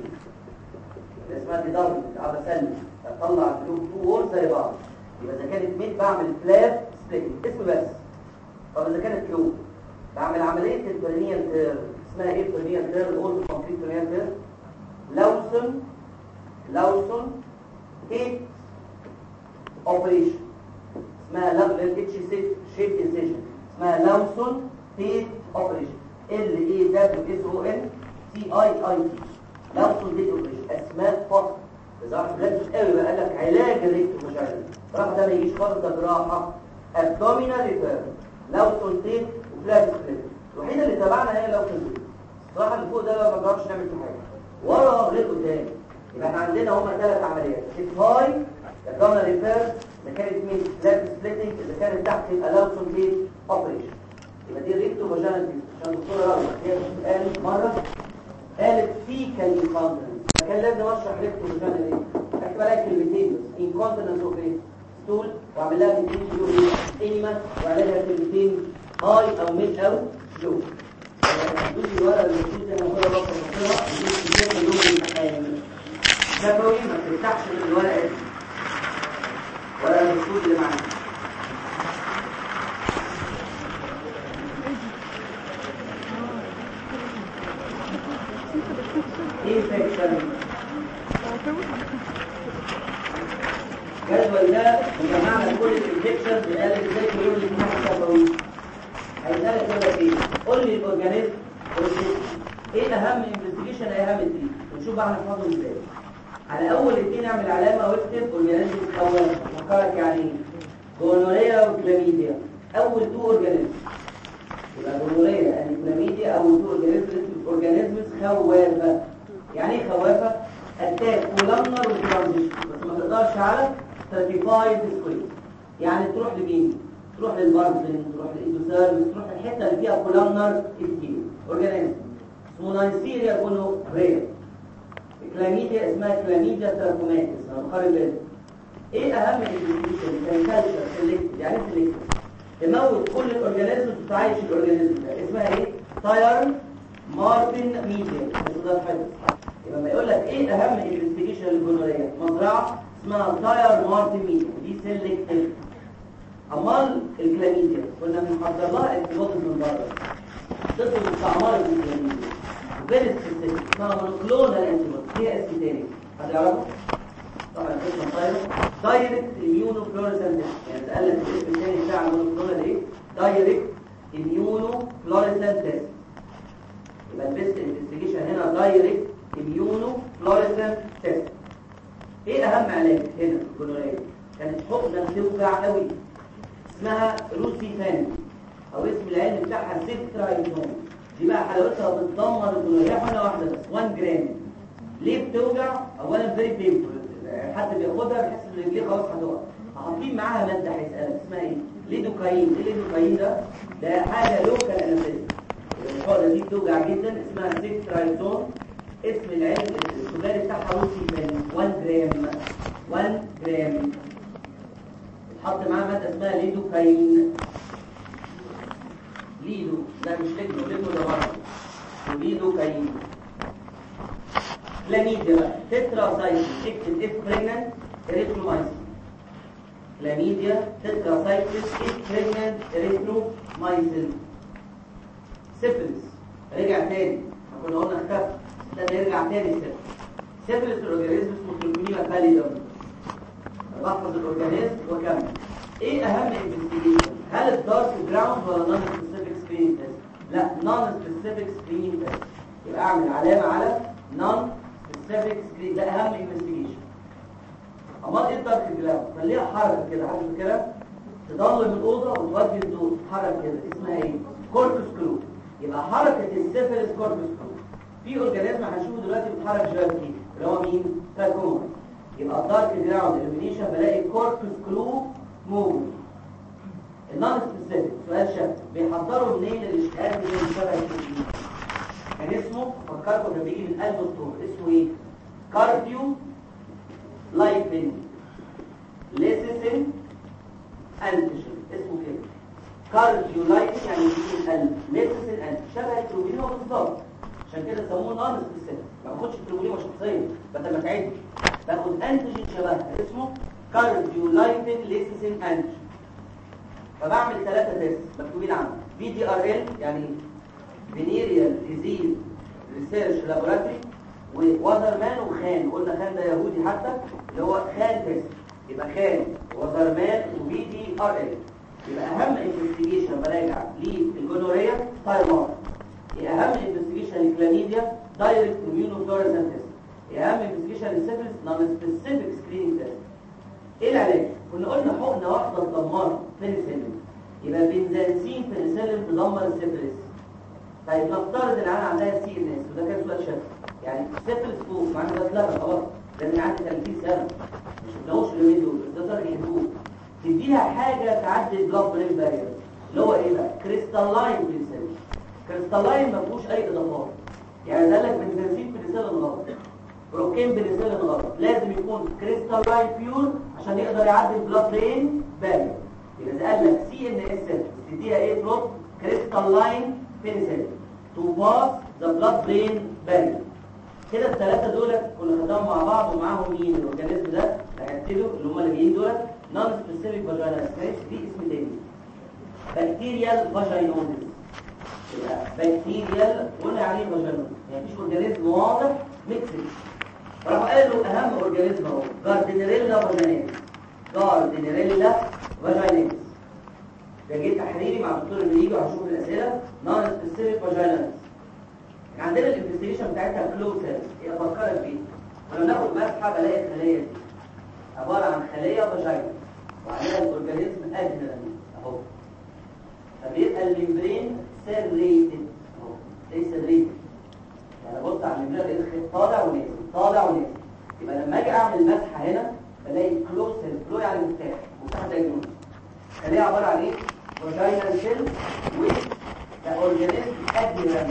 B: اسمها دي ضرب عبسلي اطلع البلو تو وول زي بعض. يبقى اذا كانت ميد بعمل فلاب سبليتنج اسم بس. طب اذا كانت لو بعمل عملية البرينيال تير اسمها ايه البرينيال تير الاول كومبليت برينيال تير لاوسون لاوسون تيب اوبريشن اسمها لابل اتش شيب انسيشن اسمها لاوسون تيب اوبريشن ال اي دبليو اس او ان سي اي اي تي لاوسون تيب اوبريشن اسماء فقط. اذا عرفت لك قوي بقى لك علاج الريكتو مشاعر راح ده ما يجيش خالص ده جراحه ابدومينال ريفير لاوسون تيب وفلاب سبليت. الوحيده اللي تبعنا هي لاوسون تيب. الصراحه اللي فوق ده ما بنعرفش نعمل فيه حاجه ورا غير قدام. يبقى احنا عندنا هما ثلاث عمليات هاي ابدومينال ريفير اذا كانت مين فلاب سبليتنج اذا كانت تحت يبقى لاوسون تيب اوبريشن. يبقى دي ريكتو فاجينال عشان الدكتوره رغبه هي قالت مره قالت فيكال انكونتيننس فكان لازم اشرح ريكتو فاجينال ايه. اكتب عليها كلمتين بس انكونتيننس اوف ايه ستول واعمل لها كلمتين لو انيما واعملها كلمتين هاي او ميد او لو. هتدوسي الورقه اللي بتقول زي ما كنا بقى بنقراها بتدوسي اللون الامتحان شفوي ما تفتحش من الورقه دي ولا الرسول اللي معانا. infection جدول ده بجمعنا كل الانفكشن بقال لك ازاي كل يوم الاثنين شفوي. هيسالك يقول لك ايه؟ قول لي الاورجانيزم ايه اهم انفستيجيشن اهم تريد ونشوف بقى هنحفظهم ازاي. على اول اثنين اعمل علامه واكتب اورجانيزم اول فكرك يعني ايه جونوريا وكلاميديا اول تو اورجانيزم. يبقى جونوريا يعني كلاميديا اول تو اورجانيزم اورجانيزمز خوافه. يعني ايه خوافه؟ اتاك كولامنر وترانزيشن بس ما تقدرش على ستراتيفايد سكوير. يعني تروح لمين؟ تروح للبارزن تروح للاندوسيرم تروح للحته اللي فيها كولامنر سكيل اورجانيزم اسمه نايسيريا جونوريا. الكلاميديا اسمها كلاميديا تراكوماتيس انا بقارن بينهم. ايه اهم الانفكشن؟ كان كالتشر سيلكتيف. يعني سيلكتيف تموت كل الاورجانيزمز وتعيش الاورجانيزم ده اسمها ايه؟ تاير مارتن ميديا. ده حلو. يبقى لما يقول لك ايه اهم انفستيجيشن للجونوريا مزرعه اسمها تاير مارتن ميديا دي سيلكتيف. امال الكلاميديا كنا بنحضر لها انتيبوديز من بره ضد مستعمره الكلاميديا فيري سبيسيفيك اسمها مونوكلونال انتيبودي هي اسم تاني حد يعرفه؟ طبعا اسمه طايره دايركت اميونو فلوريسنت يعني اتقال لك الاسم الثاني بتاع المونوكلونال ايه؟ دايركت اميونو فلوريسنت يبقى البيست انفستيجيشن هنا دايركت اميونو فلوريسنت تيست. ايه اهم علاج هنا في الجونوريا؟ كانت حقنه بتوجع قوي اسمها روسيفان او اسم العلمي بتاعها سيترايزون. دي بقى حلاوتها بتدمر الجونوريا حقنه واحده بس واحد جرام. ليه بتوجع؟ اولا فيري بينفول حد بياخدها بيحس ان رجليه خلاص هتقع. حاطين معاها ماده هيسالك اسمها ايه؟ ليدوكاين. ايه الليدوكاين ده؟ ده حاجه لوكال انستيزيا. الحقنه دي بتوجع جدا اسمها سيترايزون. اسم العلم التجاري بتاعها روسيفان واحد جرام واحد جرام. اتحط معاها ماده اسمها ليدوكاين. ليدو لا مش ليدو ليدو ده برضه ليدوكاين. كلاميديا بقى تتراسايكل اكتب اف بريجننت اريثرومايسين. كلاميديا تتراسايكل اف بريجننت اريثرومايسين. سيفلس رجع تاني كنا قلنا اختفى ده يرجع تاني سيفلس. سيفلس الاورجانيزم اسمه تروبونيما باليدم. بحفظ الاورجانيزم وكمل. ايه اهم انفستيجيشن؟ هل الدارك جراوند ولا نون سبيسيفيك سكرين تيست؟ لا نون سبيسيفيك سكرين تيست. يبقى اعمل علامه على نون سبيسيفيك سكرين ده اهم انفستيجيشن. امال ايه الدارك جراوند؟ خليها حركه كده عارف كده تضلم الاوضه وتودي الضوء تتحرك كده اسمها ايه؟ كورتوس كلو. يبقى حركه السيفلس كورتوس كلو. في اورجانيزم هنشوفه دلوقتي بيتحرك شويه كتير اللي هو مين؟ تراكوما. يبقى الدارك جراوند اليمينيشن بلاقي كورتوس كلو موجود. النون سبيسيفيك سؤال شاب بيحضروا منين الاشتقاق اللي شبه الكلين؟ كان اسمه فكركم كان بيجي من قلب الطور اسمه ايه؟ كارديو لايبين ليسيسين انتيجين اسمه كده. كارديو لايبين يعني بيجي من القلب ليسيسين انتيجين شبه الكلوبينيما بالظبط عشان كده سموه نون سبيسيفيك. ما باخدش الكلوبينيما شخصيا بدل ما تعد باخد انتيجين شبهها اسمه كارديو لايبين ليسيسين انتيجين. فبعمل ثلاثة تيست مكتوبين عنه في دي ار ال يعني فينيريال ديزيز ريسيرش لابوراتوري ووزرمان وخان. قلنا خان ده يهودي حتى اللي هو خان تيست. يبقى خان وزرمان وفي دي ار ال. يبقى اهم انفستيجيشن براجع للجونوريا تايمار. ايه اهم انفستيجيشن للكلاميديا؟ دايركت اميونو فلوريسنت تيست. ايه اهم انفستيجيشن للسيفلس؟ نون سبيسيفيك سكريننج تيست. ايه العلاج؟ كنا قلنا حقنه واحده تدمر بنسلين. يبقى بنزانسين بنسلين تدمر السيفلس. طيب نفترض ان انا عندها سي ان اس وده كان سؤال شفوي يعني سيفلس فوق معنى ده اتلغى خلاص ده من عندي ثلاثين سنه مش بنقولش اليومين دول بس ده طريق يهدوه. تديها حاجه تعدي البلاد برين بارير اللي هو ايه بقى؟ كريستالين بنسلين. كريستالين ما فيهوش اي اضافات يعني قال لك بنزانسين بنسلين غلط بروكين بنسلين غلط لازم يكون كريستالين بيور عشان يقدر يعدي البلاد برين بارير. يبقى قال لك سي ان اس تديها ايه دروب كريستالين بنسلين to pass the blood brain barrier. كده الثلاثه دول كنا خدناهم مع بعض ومعاهم مين الاورجانيزم ده هيبتدوا اللي هم اللي جايين دول نون سبيسيفيك فاجينال ستريس دي اسم تاني بكتيريال فاجينوزيس. يبقى بكتيريال قلنا عليه فاجينوزيس يعني مفيش اورجانيزم واضح ميكسد. راحوا قالوا اهم اورجانيزم اهو جاردنيريلا فاجيناليس. جاردنيريلا فاجيناليس ده جه تحريري مع الدكتور اللي بيجي وهشوف الاسئله نون سبيسيفيك فاجيناليس. عندنا الانفستيجيشن بتاعتها كلوزر هي افكرك بيه. لما ناخد مسحه بلاقي الخليه دي عباره عن خليه فاجينا وعليها الاورجانيزم ادهيرنت اهو. فبيبقى الممبرين سيريتد اهو ليس ريتد يعني بص على الممبرين لقيت طالع ونازل طالع ونازل. يبقى لما اجي اعمل مسحه هنا بلاقي كلوزر كلو يعني مفتاح مفتاح دايجنوز. خليه عباره عن ايه؟ فاجينال سيل واورجانيزم ادهيرنت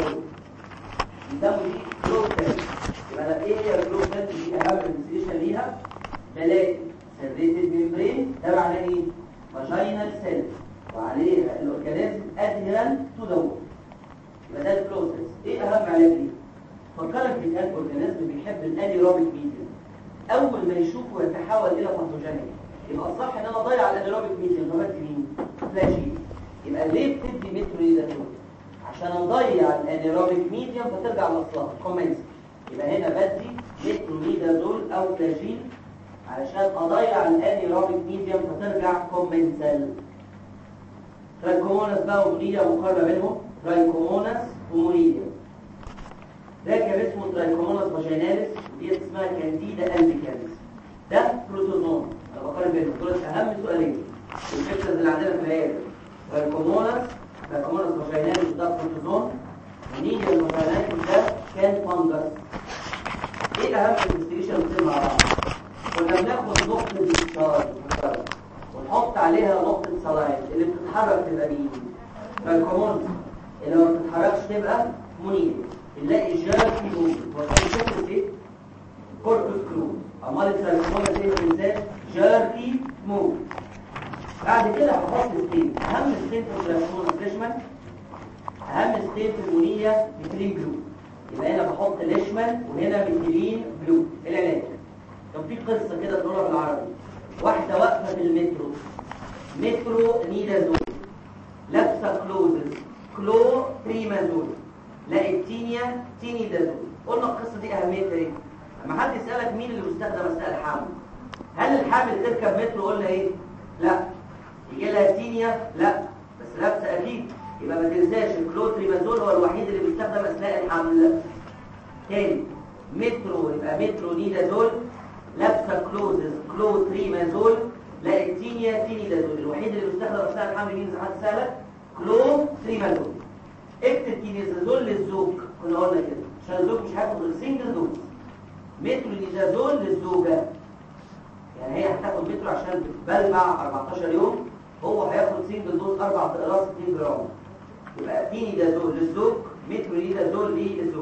B: يسموا دي كلوزر. يبقى ايه هي الكلوزر دي؟ اهم انفستيجيشن ليها بلاقي سيريتد ممبرين ده معناه ايه؟ فاجينال سيل وعليه الاورجانيزم ادهيرنت تو ذا وول. يبقى ده الكلوزر. ايه اهم علاج ليه؟ فكرك بكان اورجانيزم بيحب الانيروبيك ميديم اول ما يشوفه يتحول الى باثوجينيك. يبقى الصح ان انا اضيع الانيروبيك ميديم غلط مين؟ فلاشي. يبقى ليه بتدي مترو ده عشان اضيع الانيروبيك ميديوم فترجع لاصلها كومنسل. يبقى هنا بدي مترونيدازول او فلاجيل علشان اضيع الانيروبيك ميديوم فترجع كومنسل. ترايكوموناس بقى ومونيليا مقارنه بينهم. ترايكوموناس ومونيليا ده كان اسمه ترايكوموناس فاجيناليس ودي اسمها كانديدا البيكانس. ده بروتوزوم. انا بقارن بينهم دول اهم سؤالين الفكره اللي عندنا في العياده. ترايكوموناس ترايكوموناس فاجيناليس ده بروتوزوم. مونيليا فاجيناليس ده كان فانجس. ايه اهم انفستيجيشن بتصير مع بعض؟ كنا بناخد نقطه ديسشارج ونحط عليها نقطه سلايد اللي بتتحرك تبقى مين؟ ترايكوموناس. اللي ما بتتحركش تبقى مونيليا. نلاقي جيركي موفمنت وكان شكله ايه؟ كوربس كلوز. امال الترايكوموناس ايه في الانسان؟ جيركي موفمنت. بعد كده هحط ستين. اهم ستين في الترايكوموناس ليشمان، اهم ستين في المونيليا ميثيلين بلو. يبقى هنا بحط ليشمان وهنا ميثيلين بلو. العلاج كان في قصه كده تقولها بالعربي. واحده واقفه في المترو، مترو نيدازول، لابسه كلوزز، كلو تريمازول، لقيت تينيا تينيدازول. قلنا القصه دي اهميتها ايه؟ لما حد يسالك مين اللي بيستخدم اثناء الحمل، هل الحامل تركب مترو؟ قلنا ايه؟ لا. يجي لها تينيا؟ لا، بس لابسه اكيد. يبقى ما تنساش الكلوتريمازول هو الوحيد اللي بيستخدم اثناء الحمل. تاني مترو يبقى مترونيدازول، لابسه كلوزز كلوتريمازول، لقيت تينيا تينيدازول. الوحيد اللي بيستخدم اثناء الحمل مين؟ زي حد سالك كلوتريمازول. اكتب تينيدازول للزوج، كنا قلنا كده عشان الزوج مش هياخد غير سنجل دوز. مترونيدازول للزوجه، يعني هي هتاخد مترو عشان بتبلع أربعتاشر يوم، هو هياخد سنجل دوز اربع اقراص اتنين جرام. يبقى تينيدازول للزوج، مترونيدازول للزوج.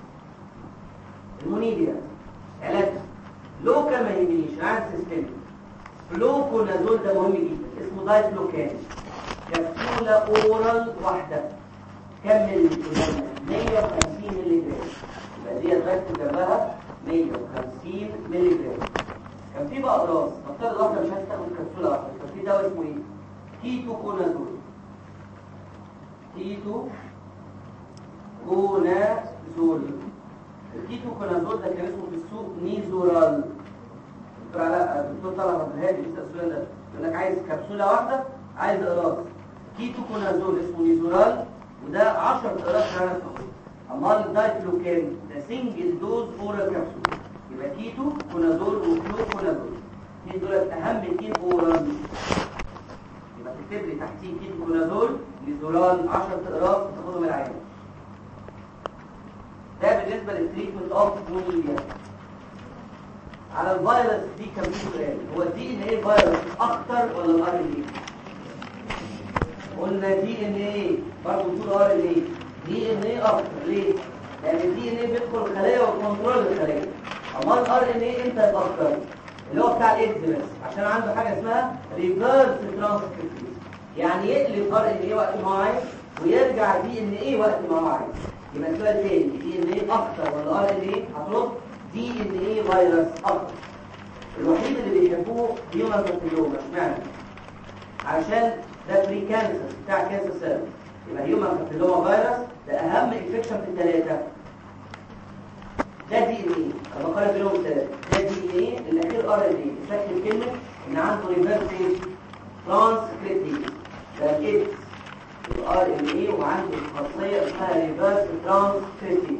B: المونيليا علاجها لوكال ما يهمنيش، انا عايز سيستميك. فلوكونازول ده مهم جدا، اسمه دايفلوكان، كبسوله اورال واحده. كمل مية وخمسين مللي جرام. يبقى دي بكتب جنبها مية وخمسين مللي جرام. كان في بقى اقراص، نفترض واحده مش عايز تاخد كبسوله واحده، كان في دواء اسمه ايه؟ كيتوكونازول. كيتوكونازول. الكيتوكونازول ده كان اسمه في السوق نيزورال. الدكتور علاء الدكتور طلب عبد الهادي بيسال السؤال ده، يقول لك عايز كبسوله واحده، عايز اقراص. كيتوكونازول اسمه نيزورال وده عشرة اقراص على الصبح. امال الدايفلوكان ده سنجل دوز اورال كبسول. يبقى كيتو كونازول وفلوكونازول الاثنين دول اهم اثنين اورال. يبقى تكتب لي تحتيه كيتو كونازول نيزورال عشرة اقراص تاخدهم العين. ده بالنسبه للتريتمنت اوف مونيليا. على الفيروس دي كان في سؤال، هو الدي ان ايه فيروس اكتر ولا الار ان ايه؟ قلنا دي ان ايه برضه بتقول ار ان ايه. دي ان ايه اكتر ليه؟ لان الدي ان ايه بيدخل الخلايا وكنترول الخلايا. امال الار ان ايه امتى يتاخر؟ اللي هو بتاع الاكس بس، عشان عنده حاجه اسمها ريفرس ترانسكريبشن، يعني يقلب ار ان ايه وقت ما هو عايز ويرجع دي ان ايه وقت ما هو عايز. يبقى السؤال تاني، دي ان ايه اكتر ولا ار ان ايه؟ هترد دي ان ايه فيروس اكتر. الوحيد اللي بيحبوه هيومن بابيلوما. اشمعنى؟ عشان ده بري كانسر بتاع كانسر سيل. يبقى هيومن بابيلوما فيروس ده اهم انفكشن في الثلاثه. ده دي ان ايه، انا بقارن بينهم الثلاثه. ده دي ان ايه الاخير ار ان ايه. شكل الكلمه ان عنده ريفرس ترانسكريبشن. ده الاكس الار ان ايه وعنده خاصيه اسمها ريفرس ترانسكريبشن.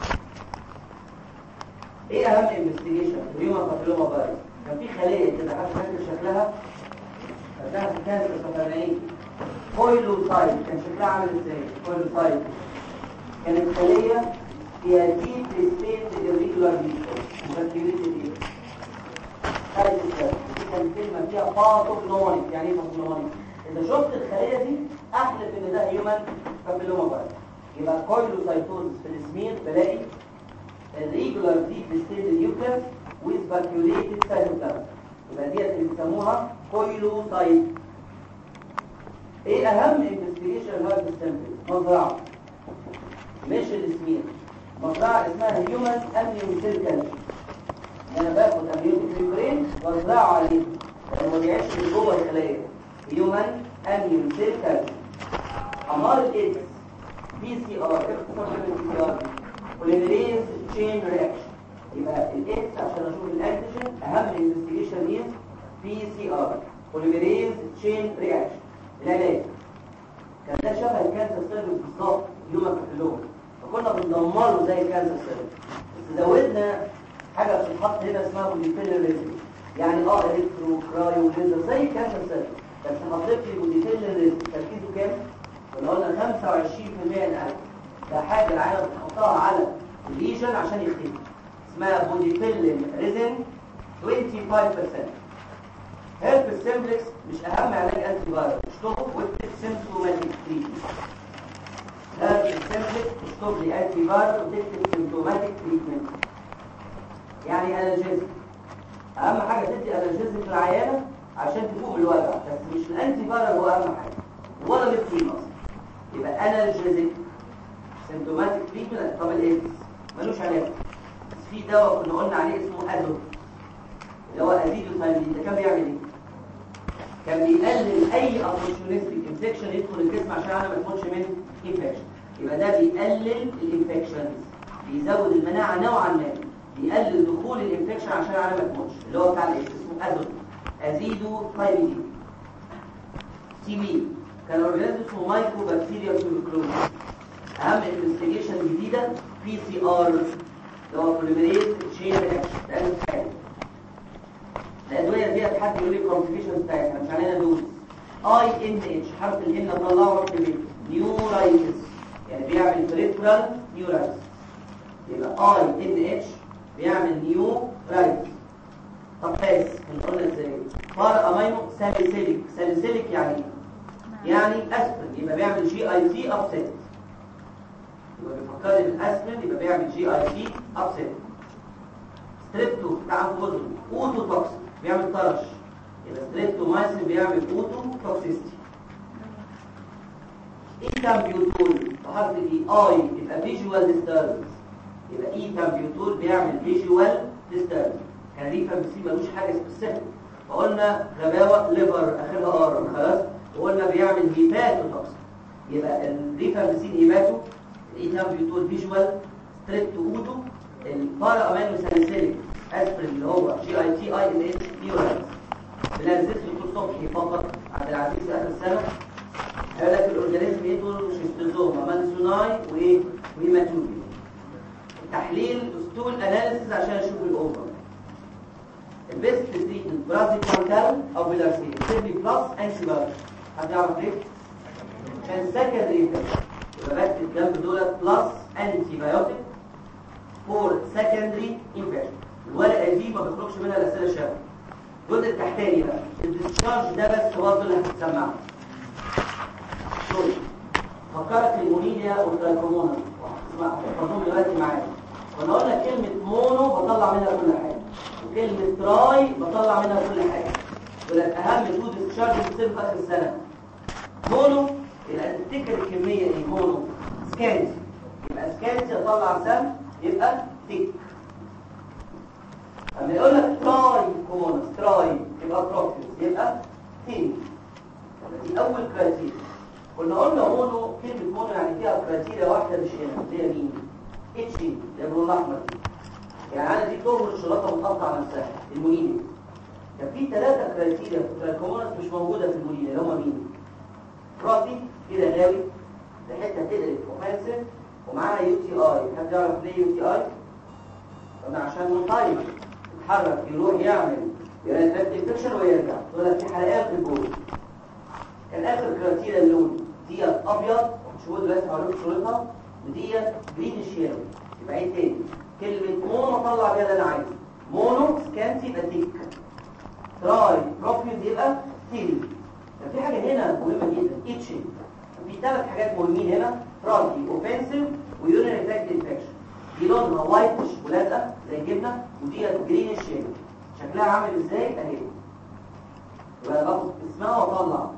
B: ايه اهم انفستيجيشن في هيومن بابيلوما فيروس؟ كان في خليه كده عارف فاكر شكلها؟ خدناها في كانسر سفرنيه كويلوسايت. كان شكلها عامل ازاي؟ كويلوسايت كانت خليه فيها ديب ستيت irregular details. مفكرين ايه؟ سايت السيل. دي كانت كلمه فيها باثوجنومونيك. يعني ايه باثوجنومونيك؟ اذا شفت الخليه دي احلف ان ده هيومن بابيلوما فيروس. يبقى كويلوسايتوز في السمير بلاقي irregular deep ستيت nucleus with vacuolated cytoplasm. يبقى ديت اللي بيسموها كويلوسايت. ايه اهم انفستيجيشن هذا السامبل؟ مزرعه مش السمير. مزرعه اسمها هيومن امنيون سيل كلتشر. انا باخد امنيون برين وازرعه عليه لانه ما بيعيش جوه الخلايا. هيومن امنيون سيل كلتشر. امال الاكس بي سي ار. اختصار كلمه بي سي ار بوليميريز تشين رياكشن. يبقى الاكس عشان اشوف الانتيجين اهم انفستيجيشن هي بي سي ار بوليميريز تشين رياكشن. العلاج كان ده شبه الكانسر سيرفيس بالظبط يوم ما كلهم، فكنا بندمره زي الكانسر سيرفيس، بس زودنا حاجه بتتحط هنا اسمها بوديفيلر ريزم، يعني اه الكترو كرايو ليزر زي الكانسر سيرفيس، بس حطيت لي بوديفيلر ريزم تركيزه كام؟ كنا قلنا خمسة وعشرين بالمية من القلب. ده حاجه العيال بتحطها على الليجن عشان يختفي، اسمها بوديفيلر ريزم خمسة وعشرين بالمية. هيرب سيمبلكس مش اهم علاج انتي فايروس، اشطبه واكتب سيمبتوماتيك تريتمنت. هيرب سيمبلكس اشطب لي انتي فايروس وتكتب سيمبتوماتيك تريتمنت، يعني انالجيزك. اهم حاجه تدي انالجيزك في العيانه عشان تفوق من الوجع، بس مش الانتي فايروس هو اهم حاجه ولا الكريم اصلا. يبقى انالجيزك سيمبتوماتيك تريتمنت. طب الايدز ملوش علاج، بس في دواء كنا قلنا عليه اسمه ازوت اللي هو ازيدوثايمين. ده كان بيعمل ايه؟ كان بيقلل اي اوبورتونستيك انفكشن يدخل الجسم عشان انا ما تموتش من انفكشن. يبقى ده بيقلل الانفكشنز، بيزود المناعه نوعا ما، بيقلل دخول الانفكشن عشان انا ما تموتش، اللي هو بتاع الايه اسمه ازود ازيدوثايمين. تي بي كان اورجانيزم اسمه مايكرو بكتيريا تيوبركلوز. اهم انفستيجيشن جديده بي سي ار اللي هو بوليميريز تشين رياكشن. ده اهم حاجه. الادويه دي حد يقول لي الكومبليكيشنز بتاعتها مش علينا دوز. اي ان اتش حرف الان طلعه في نيورايتس، يعني بيعمل بريفرال نيورايتس. يبقى اي ان اتش بيعمل نيورايتس. طب بس هنقولنا ازاي؟ بار امينو ساليسيليك. ساليسيليك يعني يعني اسبرين، يبقى بيعمل جي اي سي ابسيت. يبقى بيفكرني بالاسبرين يبقى بيعمل جي اي سي ابسيت. ستريبتو بتاع انفوزن اوتو توكسين بيعمل طرش، يبقى ستريبتومايسين بيعمل اوتو توكسيستي. ايثامبيوتول بحرف الاي اي يبقى فيجوال ديستربنس، يبقى ايثامبيوتول بيعمل فيجوال ديستربنس. كان ريفامبسين ملوش حاجه سبيسيفيك، فقلنا غباوه ليفر اخرها ار خلاص، وقلنا بيعمل هيباتو توكسين. يبقى الريفامبسين هيباتو، الايثامبيوتول فيجوال، ستريبتو اوتو، البارا امينو ساليسيليك اسبرين اللي هو جي اي تي اي ان اتش نيورايتس. بنرزس دكتور صبحي فقط عبد العزيز في اخر السنه قال لك الاورجانيزم يدخل شيستوزوما مانسوناي وايه وهيماتوبيا. تحليل ستول اناليسيس عشان اشوف الاوفر. البيست تريتمنت برازيكانتال او بيلارسين سيرفي بلس انتي بايوتيك. حد يعرف ليه؟ عشان سكندري انفكشن، يبقى بكتب جنب دولت بلس انتي بايوتيك فور سكندري انفكشن. الورقه دي ما بيخرجش منها الاسئله الشافعيه. الجزء التحتاني بقى الديسشارج ده بس هو اللي هتسمعه. سوري فكرت المونيليا والترايكومونا اسمع احفظهم دلوقتي معايا. وانا قلنا كلمه مونو بطلع منها كل حاجه، وكلمه تراي بطلع منها كل حاجه. دول اهم تو ديسشارج بتصير في اخر السنه. مونو يبقى تفتكر الكميه ايه؟ مونو سكانسي، يبقى سكانسي اطلع سم يبقى تيك. لما يقول لك تراي كومونس تراي يبقى بروفيس يبقى تين. دي اول كرايتيريا. كنا قلنا مونو، كلمه مونو يعني فيها كرايتيريا واحده مش هنا اللي هي مين؟ اتش دي اللون الاحمر دي. يعني انا دي طول الشرطه متقطعه نفسها المونيليا. كان في ثلاثه كرايتيريا في الترايكومونس مش موجوده في المونيليا اللي هم مين؟ راسي كده غاوي لحته تقلب اوفنسيف ومعاها يو تي اي. حد يعرف ليه يو تي اي؟ طبعا عشان منطلق يتحرك يروح يعمل يرتب انفكشن ويرجع. دول في حلقات في البول. كان اخر كرايتيريا اللون ديت ابيض ومش دلوقتي هقول لكم صورتها، وديت جرين شيلو. يبقى عيد تاني كلمه مونو طلع بيها اللي انا عايزه. مونو سكانتي يبقى تيك، تراي بروفيوز يبقى تيل. في حاجه هنا مهمه جدا اتشنج. في ثلاث حاجات مهمين هنا، فرانكي اوفنسيف ويورينري تراكت انفكشن. دي لونها وايتش ولازقه زي الجبنه، ودي جرين شيل. شكلها عامل ازاي اهي. يبقى باخد اسمها واطلع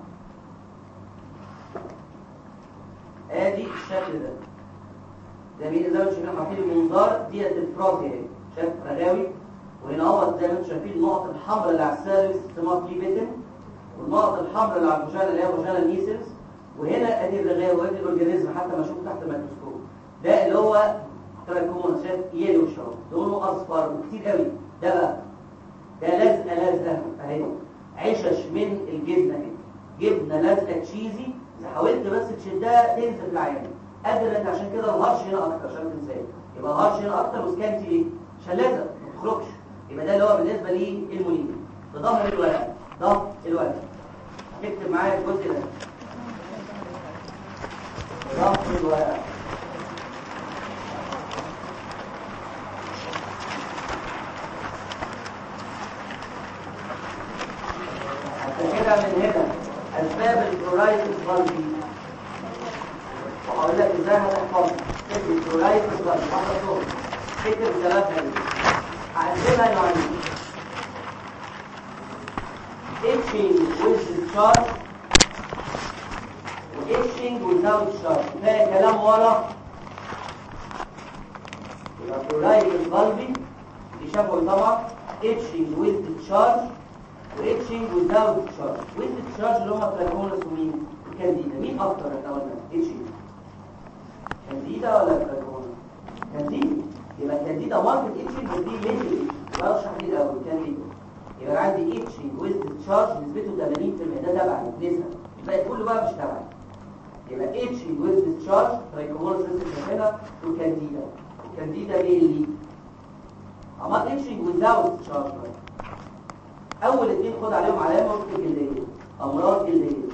B: ادي الشكل ده. زي ما زي ما انتم شايفين حاطين المنظار ديت الفراغ اهي. شايف رغاوي، وهنا اهوت زي ما انتم شايفين النقط الحمراء اللي على السيرفس اسمها بليبيتن، والنقط الحمراء اللي على الفاجينا اللي هي فاجينا نيسلز، وهنا ادي الرغاوي وادي الاورجانيزم حتى مشوف تحت الميكروسكوب. ده اللي هو تراكمون شايف يلو شو لونه اصفر كتير قوي. ده بقى ده لازقه لازقه اهي عشش من الجبنه كده، جبنه لازقه تشيزي، اذا حاولت بس تشدها تنزل في العين. قادر انت عشان كده الهرش هنا اكتر عشان تنساه. يبقى الهرش هنا اكتر وسكانتي ليه؟ عشان لازق ما تخرجش. يبقى ده اللي هو بالنسبه للمولين. في ظهر الورقه ظهر الورقه اكتب معايا الجزء ده ظهر الورقه. كده من هنا اسباب الكورايتس فالفي، وهقول لك ازاي هتحفظها. اسم الكورايتس فالفي حفظهم فكر ثلاثه دي هقسمها نوعين: itching with discharge و itching without discharge. ده كلام ورا. يبقى كورايتس فالفي دي شافوا طبعا itching with discharge وإتشينج without discharge. with discharge اللي هم تراكمونس ومين؟ الكانديدا. مين أكتر احنا قلنا؟ إتشينج. كانديدا ولا تراكمونس؟ كانديدا. يبقى الكانديدا ماركت إتشينج ودي ليتل. يبقى أشرح دي الأول كانديدا. يبقى عندي إتشينج with discharge نسبته ثمانين بالمية. ده تبعي نسبة. الباقي كله بقى مش تبعي. يبقى إتشينج with discharge تراكمونس لسه شايفينها وكانديدا. الكانديدا ميلي. أما إتشينج without discharge اول اتنين خد عليهم علامه واكتب جلديه. امراض جلديه.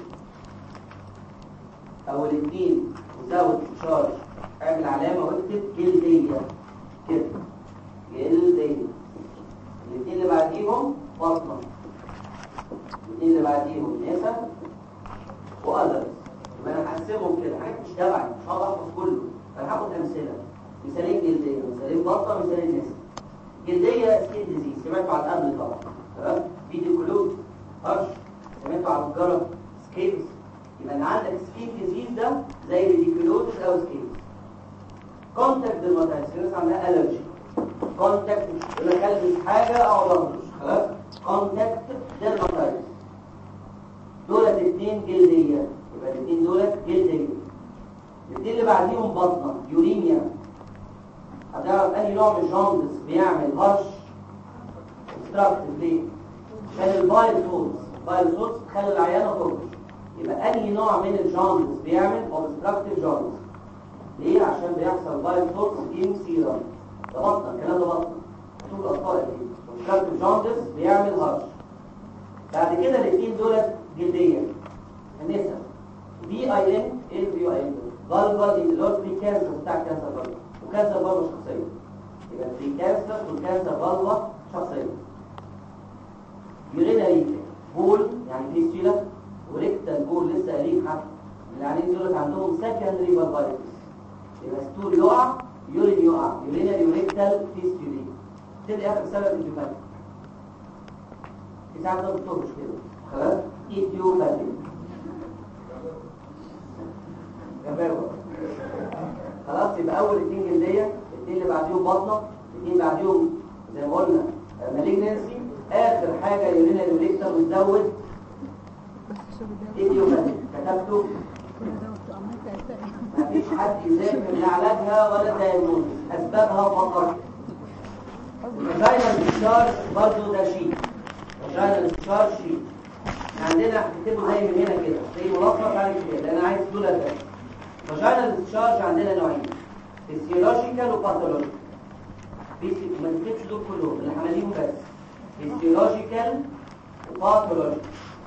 B: اول اتنين وزود شارج اعمل علامه واكتب جلديه كده جلديه. الاثنين اللي بعديهم بطنه. الاثنين اللي بعديهم نسا وأدرس. يبقى انا هقسمهم كده حاجات مش تبعي مش هقدر احفظ كله. انا هاخد امثله. مثالين جلديه مثالين بطنه مثالين نسا. جلديه سكين ديزيز سمعتوا عن قبل طبعا تمام. فيديكولوز هرش سمعتوا عن الجرب سكيلز. يبقى انا عندك سكين ديزيز ده زي فيديكولوز او سكيلز. كونتاكت ديرماتايتس في ناس عندها الرجي. كونتاكت يقول لك البس حاجه اقعد اهرش خلاص. كونتاكت ديرماتايتس دولت اثنين جلديه. يبقى الاثنين دولت جلديه. الاثنين اللي بعديهم بطنه يوريميا. هتعرف انهي نوع من الجوندس بيعمل هرش obstructive ليه؟ عشان البايل سولز البايل سولز تخلي العيانه تخرج. يبقى انهي نوع من الجوندس بيعمل obstructive جوندس ليه؟ عشان بيحصل بايل سولز ان سيرم. ده بطنه الكلام ده بطنه. شوف الاطفال دي obstructive جوندس بيعمل هرش. بعد كده الاثنين دولت جلديه. النسا في اي ان ايه في اي ان فالفال انتلوربي كانسر بتاع كانسر فالفا وكانسر فالفا شخصيه. يبقى في كانسر والكانسر فالفا شخصيه. يوريناري بول يعني فيستولا وريكتال بول لسه قريب حتى اللي عليه دولت عندهم سكندري فالفايتس. يبقى ستول يقع يورين يقع يوريناري وريكتال فيستولي. تبقى اخر سبب الجفاف. في ساعات ده بتطرش كده خلاص. ايديوباثي جبابه خلاص. يبقى اول اتنين جلديه، اتنين اللي بعديهم بطنه، اتنين اللي بعديهم زي ما قلنا مالجنسي. اخر حاجه يوريناري وريكتال وتزود ايديوباثي. كتبته مفيش حد يذاكر لا علاجها ولا دايجنوز اسبابها فقط. الفاجينال ديسشارج برضه ده شيء. الفاجينال ديسشارج شيء عندنا هنكتبه زي من هنا كده زي ملخص على كده لان انا عايز دول ده. الفاجينال ديسشارج عندنا نوعين فيسيولوجيكال وباثولوجيكال. ما تكتبش دول كلهم اللي هنعملهم بس فيسيولوجيكال وباثولوجيكال.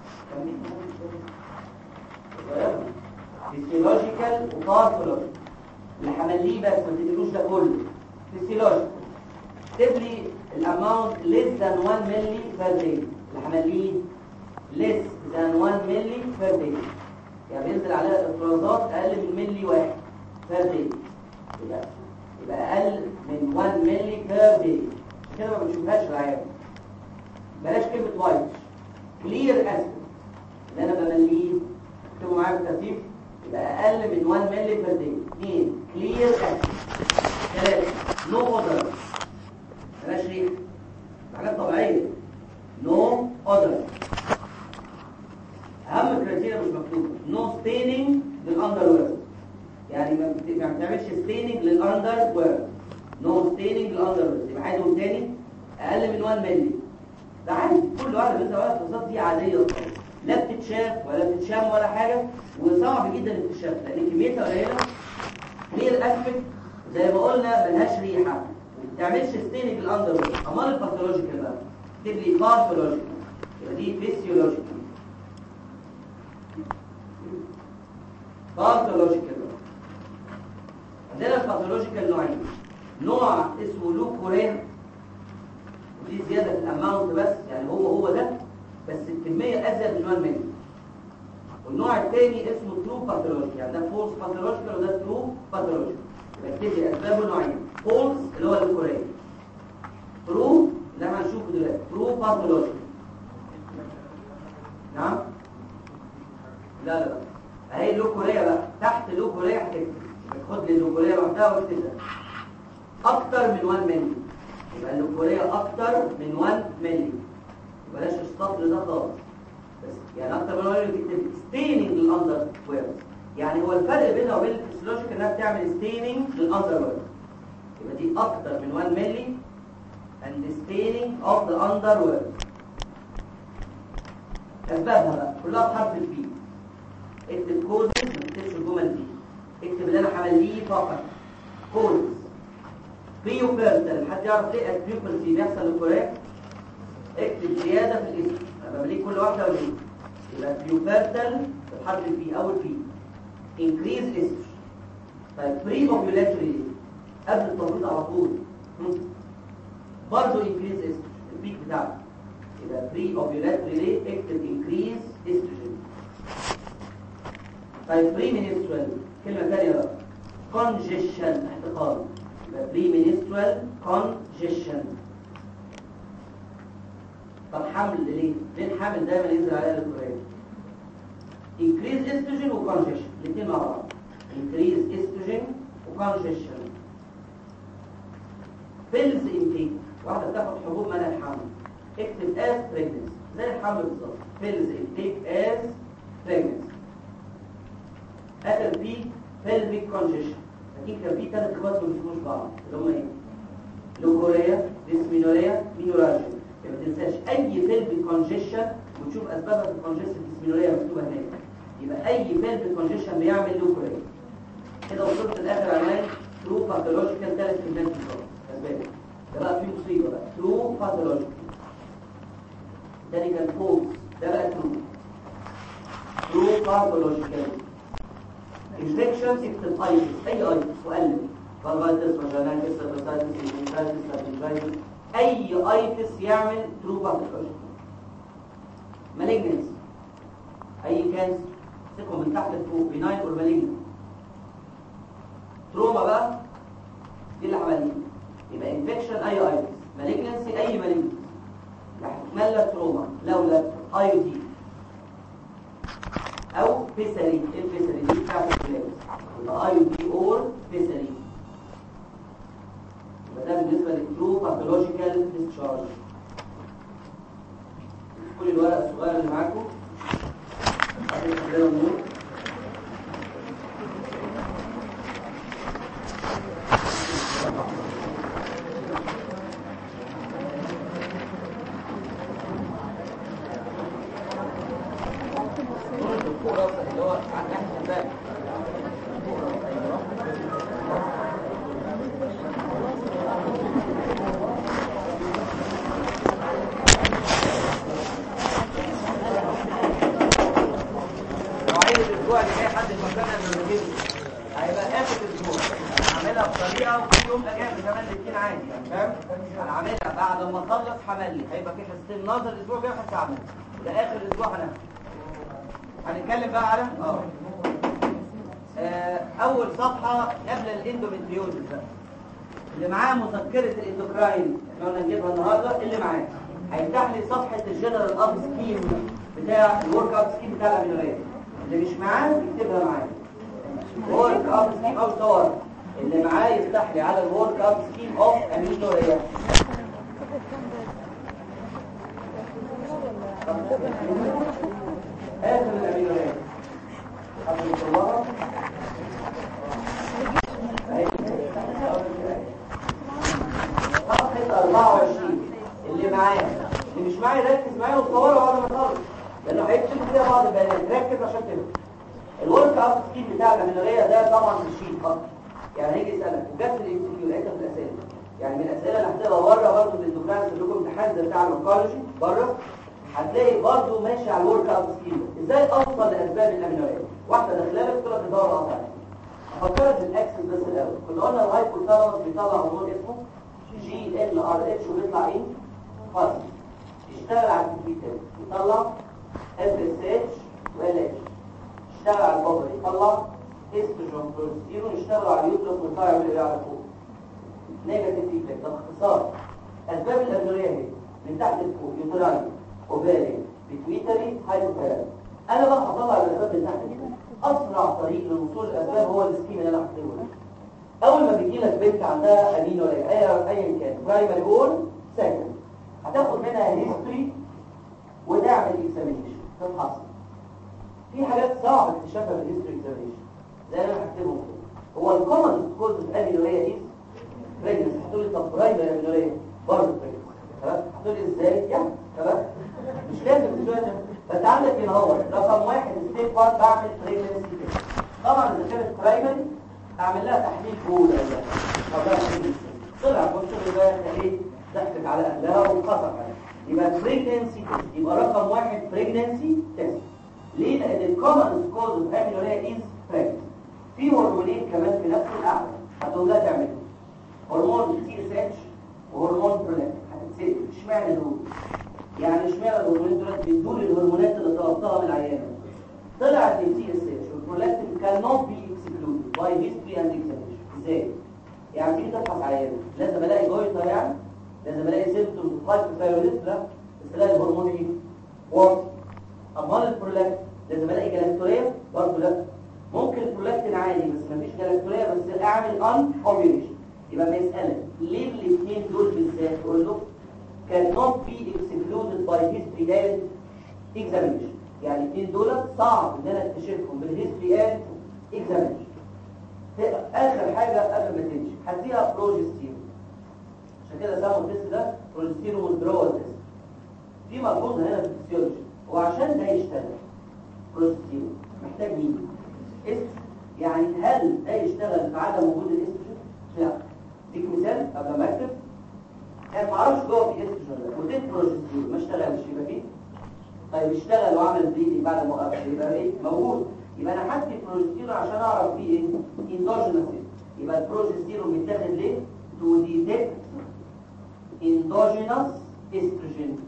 B: فيسيولوجيكال وباثولوجيكال اللي هنعمليه بس ما تديلوش ده كله. فيسيولوجيكال اكتب لي الاماونت less than one مللي per day. اللي هنعمليه less than one مللي per day يعني بينزل عليها افرازات اقل من ملي واحد per day. يبقى يبقى اقل من one مللي per day. كده ما بنشوفهاش العيان. بلاش كلمه وايت. كلير اسيد اللي انا بمليه اكتبوا معايا بالترتيب. يبقى اقل من one مللي per day. اثنين كلير اسيد. ثلاثه نو اودر بلاش ريح حاجات طبيعيه. نو اودر. اهم كريتيريا مش مكتوبه نو ستيننج للاندر وير، يعني ما بت- ما بتعملش ستيننج للاندر وير، نو ستيننج للاندر وير. يبقى عايزهم تاني اقل من واحد مللي، ده عادي. كل واحده من الفحوصات دي عاديه خالص، لا بتتشاف ولا بتتشم ولا حاجه، وصعب جدا التشاف لان كميتها قليله. ليه الاسبكت زي ما قلنا ملهاش ريحه، ما بتعملش ستيننج للاندر وير. امال الباثولوجيكال بقى تكتب لي باثولوجيكال، يبقى دي فيسيولوجيكال. باثولوجيكال عندنا الباثولوجيكال نوعين، نوع اسمه لوكوريا ودي زياده في الاماونت بس، يعني هو هو ده بس الكميه ازيد من واحد مللي. والنوع الثاني اسمه ترو باثولوجيكال، يعني ده فولس باثولوجيكال وده ترو باثولوجيكال. يبقى اكتب لي اسبابه نوعين، فولس اللي هو اللوكوريا، ترو اللي احنا هنشوفه دلوقتي ترو باثولوجيكال. نعم؟ لا لا لا اهي اللوكوريا بقى، تحت اللوكوريا هتكتب، خد لي اللوكوريا لوحدها واكتبها اكتر من واحد مللي. يبقى اللوكوريا اكتر من واحد مللي، بلاش السطر ده خالص. بس يعني اكتر من واحد مللي تكتب ستيننج للاندر وير، يعني هو الفرق بينها وبين الفسيولوجيكال انها بتعمل ستيننج للاندر وير. يبقى دي اكتر من واحد مللي and staining of the underwear. اسبابها بقى كلها بحرف البي. اكتب كودز، ما تكتبش الجمل دي، اكتب اللي انا حمليه فقط. كودز بيوبرتال، حد يعرف ليه البيوبرتي بيحصل للكوريا؟ اكتب زياده في الاسم، انا بمليه كل واحده وليه. يبقى بيوبرتال بحرف البي، اول بي انكريز استروجين. طيب بري اوفيولاتوري قبل التبويض على طول برضه انكريز استروجين البيك بتاعته. يبقى بري اوفيولاتوري ليه اكتب انكريز استروجين. طيب بري منسترال كلمه ثانيه بقى كونجيشن، احتقان. يبقى بري منسترال كونجيشن. طب حمل ليه؟ ليه الحمل دايما ينزل عليها الكوريا؟ انكريز استروجين وكونجيشن الاثنين مع بعض، انكريز استروجين وكونجيشن. بيلز انتيك، واحده بتاخد حبوب منع الحمل، اكتب از بريجنسي زي الحمل بالظبط، بيلز انتيك از بريجنسي. اخر بي بيلفيك كونجيشن، اكيد كان في ثلاث اخوات ما بيفهموش بعض اللي هم ايه؟ لوكوريا، ديسمينوريا، مينوراجيا. ما تنساش اي بيلفيك كونجيشن وتشوف اسبابها في الكونجيشن ديسمينوريا مكتوبه هناك. يبقى اي بيلفيك كونجيشن بيعمل لوكوريا. كده وصلت لاخر عنوان ترو باثولوجيكال ثلاث كلمات بالظبط اسباب. ده بقى فيه مصيبه بقى ترو باثولوجيكال، ده كان فولس، ده بقى ترو. ترو باثولوجيكال انفكشنز اكتب ايتس، اي ايتس وقلب فالفايتس فاجينايتس سيرفيسايتس انفكشنز لابنجايتس، اي ايتس يعمل ترو باثولوجيكال. مالجنس اي كانسر سيبهم من تحت لفوق، بيناين اور مالجنس. تروما بقى دي اللي عمليه، يبقى انفكشن اي ايتس، مالجنسي اي مالجنس. هتتملى تروما لولا اي دي او بيسري. البيسري دي بتاعت الكلاس، يبقى اي دي اور بيسري. يبقى ده بالنسبه للترو باثولوجيكال ديسشارج. كل الورق الصغير اللي معاكم هتكتبوا النور. هيبقى في حصتين نظر الاسبوع الجاي وحصه عملي، ده اخر الاسبوع. هنعمل هنتكلم بقى على اه اول صفحه قبل الاندوميتريوزس بقى اللي معاه مذكره الاندوكراين احنا قلنا نجيبها النهارده. اللي معاه هيفتح لي صفحه الجنرال اب سكيم بتاع الورك اب سكيم بتاع الامينوريات. اللي مش معاه يكتبها معايا ورك اب سكيم او صور. اللي معاه يفتح لي على الورك اب سكيم اوف امينوريات. آخر الأمينوريات حد يطلعها صفحة أربعة وعشرين. اللي معايا اللي مش معايا ركز معايا وصوره بعد ما تخلص، لانه هيكتب فيها بعض البيانات. ركز عشان كده. الورك اوت سكيم بتاع الامينوريه ده طبعا في الشيت خط، يعني هيجي يسالك وجت الام سي كيو لقيتها في الاسئله، يعني من الاسئله اللي هتبقى بره برضه في الدكتوراه لكم امتحان زي بتاع الانكولوجي بره، هتلاقي برضه ماشي على الورك اوت سكيم. ازاي اوصل لاسباب الامينوريه؟ واحده داخله لك تقول لك الدواء قطع. افكرك بالاكسس بس الاول. كنا قلنا الهايبوثالاموس بيطلع هرمون اسمه جي ال ار اتش وبيطلع ايه؟ فاز. يشتغل على الكمبيوتر يطلع اف اس اتش وال اتش. يشتغل على البابر يطلع استروجين بروستيرون. يشتغل على اليوترس ويطلع يعمل ايه على فوق؟ نيجاتيف فيدباك. ده باختصار اسباب الامينوريه هي من تحت لفوق: يوتراين، اوفاريان، بيتويتري، هايبوثالاموس. انا بقى هطلع الاسباب من تحت لفوق. اسرع طريق للوصول للاسباب هو السكيم اللي انا هكتبه ده. اول ما بيجي لك بنت عندها امينوريا ايا كان برايمري اول سكند، هتاخد منها هيستوري وتعمل اكزامينشن تفحص. في حاجات صعبه اكتشافها في الهيستوري اكزامينشن زي اللي انا هكتبهم كده. هو الكومن كوز اوف امينوريا از بريجنس. هتقول لي طب برايمري امينوريا برضه بريجنس، خلاص؟ هتقول لي ازاي؟ يعني خلاص مش لازم تسوي. بس عندك هنا هو رقم واحد ستيب واحد بعمل بريجنسي تيست. طبعا اذا كانت برايمري اعمل لها تحليل بول ولا طلع بوزيتيف يبقى ايه؟ ضحكت على اهلها وقصف عليها. يبقى بريجنسي تيست. يبقى رقم واحد بريجنسي تيست. ليه؟ لان الكومن كوز اوف امينوريا از بريجنسي. في هرمونين كمان في نفس القعده هتقول لها تعملهم: هرمون تي اس اتش وهرمون برولاكتين. هتتسال اشمعنى دول؟ يعني اشمعنى الهرمونين دول بيدول الهرمونات اللي طلبتها من العيانه؟ طلعت التي اس اتش والبرولاكتين كان نوت بي اكسكلودد باي هيستوري اند اكزامينشن. ازاي؟ يعني تيجي تفحص عيانه لازم الاقي جويتر، يعني لازم الاقي سيمبتومز اوف هايبوثايروديزم. لا، بس الاقي الهرمون ايه؟ واطي. امال البرولاكتين لازم الاقي جلاكتوريا برضه. لا، ممكن البرولاكتين عادي بس مفيش جلاكتوريا، بس اعمل ان اوفيوليشن. يبقى ما يسالك ليه الاثنين دول بالذات، تقول له cannot be excluded by history and examination. يعني الاثنين دول صعب ان انا اكتشفهم بالهيستوري اند اكزامينشن. اخر حاجه قبل ما تمشي هديها بروجستيرون. عشان كده سموا التست ده بروجستيرون ويدرول تيست. في ملحوظه هنا في الفسيولوجي، وعشان ده يشتغل بروجستيرون محتاج مين؟ استروجين. يعني هل ده يشتغل في عدم وجود الاستروجين؟ لا. اديك مثال قبل ما اكتب. انا ما اعرفش جوه في استروجين ولا وديت بروجستيرون ما اشتغلش، يبقى فيه طيب اشتغل وعمل بليدنج بعد ما وقف، يبقى ايه؟ موجود. يبقى انا هدي بروجستيرون عشان اعرف فيه ايه؟ اندوجينوس. يبقى البروجستيرون بيتاخد ليه؟ تو ديتكت اندوجينوس استروجين.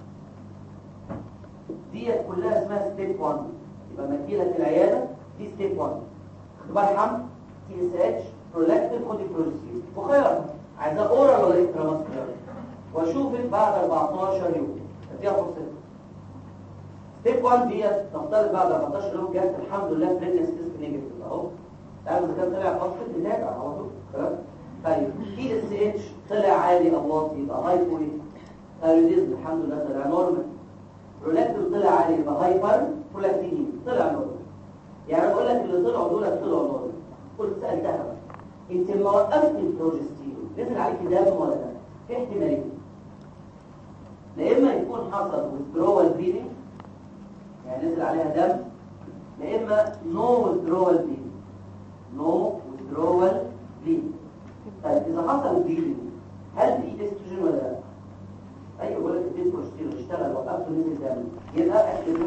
B: ديت كلها اسمها ستيب واحد. يبقى لما تجي لك العياده دي ستيب واحد: اختبار حمل، تي اس اتش، برولاكتين، خدي بروجستيرون وخيارها عايزاه اورال ولا اكسترا ماسكولار، واشوفك بعد أربعتاشر يوم اديها فرصتك. ستيب واحد ديت نفترض بعد أربعتاشر يوم جت الحمد لله بريجنسي تيست نيجاتيف اهو. تعالوا اذا كان طلع بوزيتيف نتابع على طول. خلاص. طيب تي اس اتش طلع عالي او واطي يبقى هايبو ثايرويدزم الحمد لله طلع نورمال. برولاكتين طلع عالي يبقى هايبر برولاكتين طلع نورمال. يعني بقول لك اللي طلعوا دول طلعوا نورمال. قلت سالتها بقى انت لما وقفت البروجستيرون نزل عليك دم ولا لا؟ في احتمالين: لا اما يكون حصل withdrawal bleeding يعني نزل عليها دم، لا اما no withdrawal bleeding no withdrawal bleeding. طيب اذا حصل bleeding هل في استروجين ولا لا؟ ايوه بقول لك اديت بروجستيرون اشتغل وقفته نزل دم، يبقى احتمال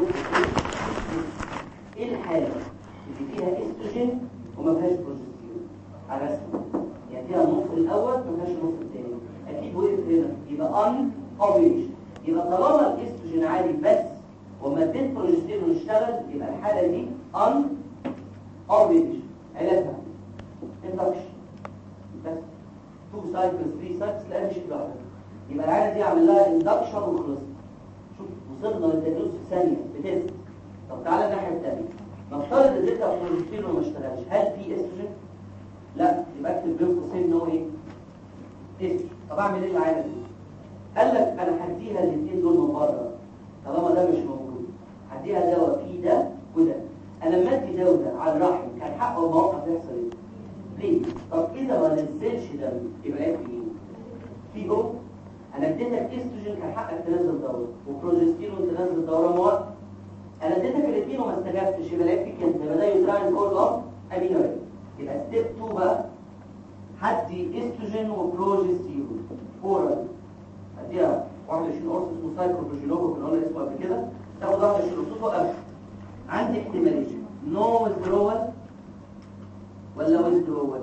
B: ايه الحاله اللي فيها استروجين وما فيهاش بروجستيرون على رسم؟ يعني فيها النص الاول ما فيهاش النص الثاني. اكيد وقف هنا يبقى ان اوفيوليشن. يبقى طالما الاستروجين عالي بس وما اديت بروجستيرون اشتغل يبقى الحاله دي ان اوفيوليشن. علاجها اندكشن بس تو سايكلز ثري سايكلز لا مش لوحدها. يبقى العاده دي اعمل لها اندكشن وخلصت. شوف وصلنا للتدريس في ثانيه بتست. طب تعالى الناحيه الثانيه، نفترض اديتها بروجستيرون وما اشتغلش، هل في استروجين؟ لا، يبقى اكتب بين قوسين ان هو ايه؟ استروجين. طب اعمل ايه العاده دي؟ قال لك انا هديها الاثنين دول من بره طالما ده مش موجود، هديها دواء فيه ده وده. انا لما ادي ده وده على الرحم كان حقه الموقف يحصل ايه؟ ليه؟ طب اذا ما نزلش دم يبقى عيب في مين؟ في او انا اديتك استروجين كان حقك تنزل دوره وبروجستيرون تنزل دوره مواد. انا اديتك الاثنين وما استجبتش يبقى العيب فيك انت. يبقى ده يوتراين كورد اوف امينو ريد. يبقى ستيب اتنين بقى هدي استروجين وبروجستيرون اورال. اديها واحد وعشرين قرص اسمه سايكلوبروجينوكو كنا قلنا اسمه قبل كده. تاخد واحد وعشرين قرص وقف. عندي احتمالين نو ويزدرول ولا ويزدرول.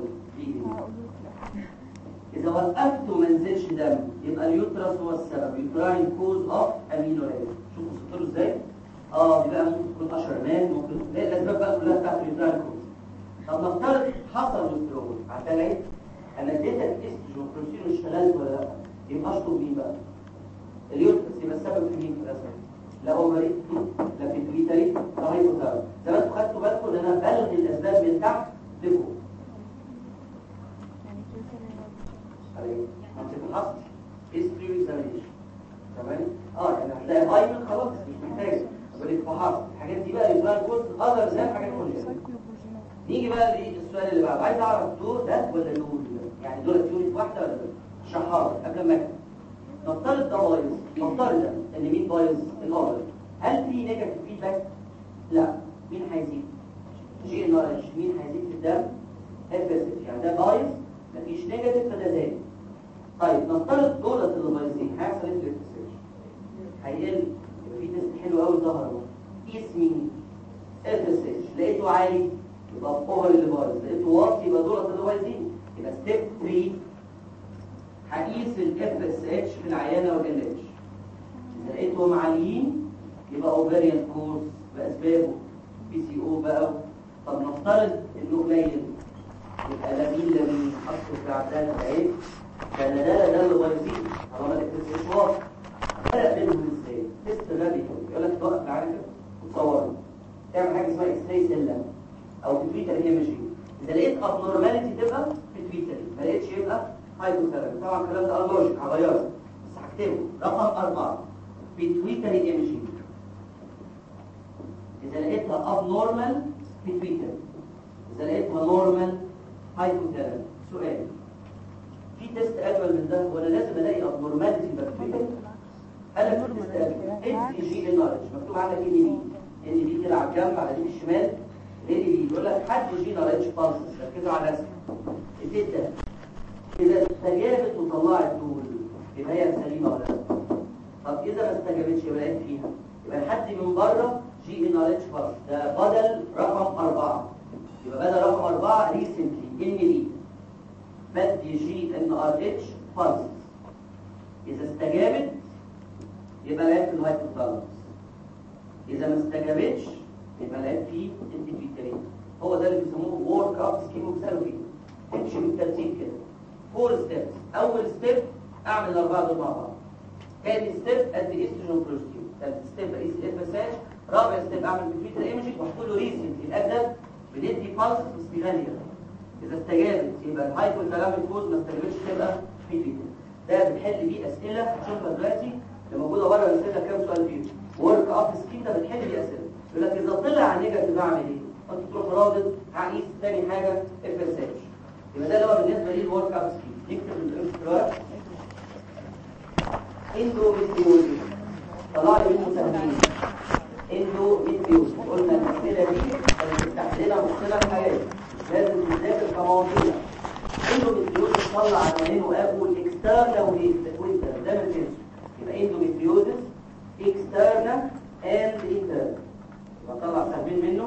B: إذا وقفت وما نزلش دم يبقى اليوترس هو السبب. يوتراين كوز اوف امينو ريد. شوفوا وصلت له ازاي؟ اه بقى ممكن تكون اشهر مان ممكن لا الاسباب بقى كلها بتاعت اليوتراين كوز. طب نفترض حصل ويزدرول عشان العيب انا اديتك استروجين وبروجستيرون اشتغلت ولا لا؟ يبقى اشطب مين بقى؟ اليوترس. يبقى السبب في مين في الاسباب؟ لا اوفري لا بيتويتري لا هايبوثايرويد. زي ما انتوا خدتوا بالكم ان انا بلغي الاسباب من تحت لفوق. عليه منطق الحصر هيستوري اكزامينيشن تمام. اه يعني هتلاقي هايبر خلاص مش محتاج اقول لك فحص الحاجات دي بقى يبقى كورس اذر زي حاجات كونجنتال. نيجي بقى للسؤال اللي بعده. عايز اعرف دول ده ولا دول يعني دول يونت واحده ولا دول شحار قبل ما اكتب. نفترض ده بايظ. نفترض ان مين بايظ؟ الاوفر. هل في نيجاتيف فيدباك؟ لا. مين هيزيد؟ جي ان ار اتش. مين هيزيد في الدم؟ اف اس اتش. يعني ده بايظ مفيش نيجاتيف فده زاد. طيب نفترض دولت اللي بايظين هيحصل ايه في الاف اس اتش؟ هيقل. يبقى في تيست حلو قوي ظهر اهو. قيس مين؟ اف اس اتش. لقيته عالي يبقى اوفر اللي بايظ. لقيته واطي يبقى دولت اللي بايظين. يبقى ستيب تلاتة هقيس الاف اس اتش في العيانه والال اتش. اذا لقيتهم عاليين يبقى اوفريان كورس باسبابه بي سي او بقى. طب نفترض انه قليل يبقى لا مين لا مين حطوا في عداد العين ده ده ده اللي بايظين. طالما الاف اس اتش واطي فرق بينهم ازاي؟ تيست غبي يقول لك توقف معاك وتصوره تعمل حاجه اسمها اكس راي سلم او بتويتر ايمجنج. اذا لقيت ابنورماليتي تبقى بتويتر ما لقيتش يبقى هايبوثايرويد. طبعا الكلام ده لوجيك هغيره بس هكتبه رقم أربعة بيتويتري ايمجنج. اذا لقيتها ابنورمال بيتويتري. اذا لقيتها نورمال هايبوثايرويد. سؤال في تيست اجمل من ده ولا لازم الاقي ابنورماليتي بيتويتري؟ انا في تيست اجمل ام سي جي ان ار اتش مكتوب عندك ان بي ان بي كده على الجنب على اليمين الشمال. ان بي يقول لك حد جي ان ار اتش بالانس. ركزوا على الرسم. التيست ده إذا استجابت وطلعت دول يبقى هي سليمة ولا لا؟ طب إذا ما استجابتش يبقى لقيت فيها يبقى الحد من بره جي ان ار اتش بلس. ده بدل رقم أربعة. يبقى بدل رقم أربعة ريسنتلي ان بي بدي جي ان ار اتش بلس. إذا استجابت يبقى لقيت في الهايبوثالاموس. إذا ما استجابتش يبقى لقيت فيه انتيفيترين. هو ده اللي بيسموه وورك اب سكيم وبسالوفين. تمشي بالترتيب كده. فور ستيبس. اول ستيب اعمل الاربعه دول مع بعض. ثاني ستيب ادي استروجين وبروجستيرون. ثالث ستيب اقيس اف اس اتش. رابع ستيب اعمل بيتويتر ايمجنج واحط له ريسنت الادب بندي بالس بس غاليه. اذا استجابت يبقى الهايبوثالاميك كوز، ما استجابتش تبقى بيتويتر. ده بنحل بيه اسئله هتشوفها دلوقتي اللي موجوده بره الاسئله كام سؤال فيه. ورك اب سكيم ده بنحل بيه اسئله. يقول لك اذا طلع نيجاتيف اعمل ايه؟ انت تروح رادد هقيس ثاني حاجه اف اس اتش. يبقى ده اللي هو بالنسبه لي الورك اب سكيم. نكتب الورك اندوميتريوزيس. طلع لي منه سهمين اندوميتريوزيس. قلنا الاسئله دي هتفتح لنا مخنا الحياه لازم نذاكر كمواضيع. اندوميتريوزيس طلع عنوانين وقابل اكسترنال وانترنال. ده ما تنسوا. يبقى اندوميتريوزيس اكسترنال اند انترنال. يبقى طلع سهمين منه.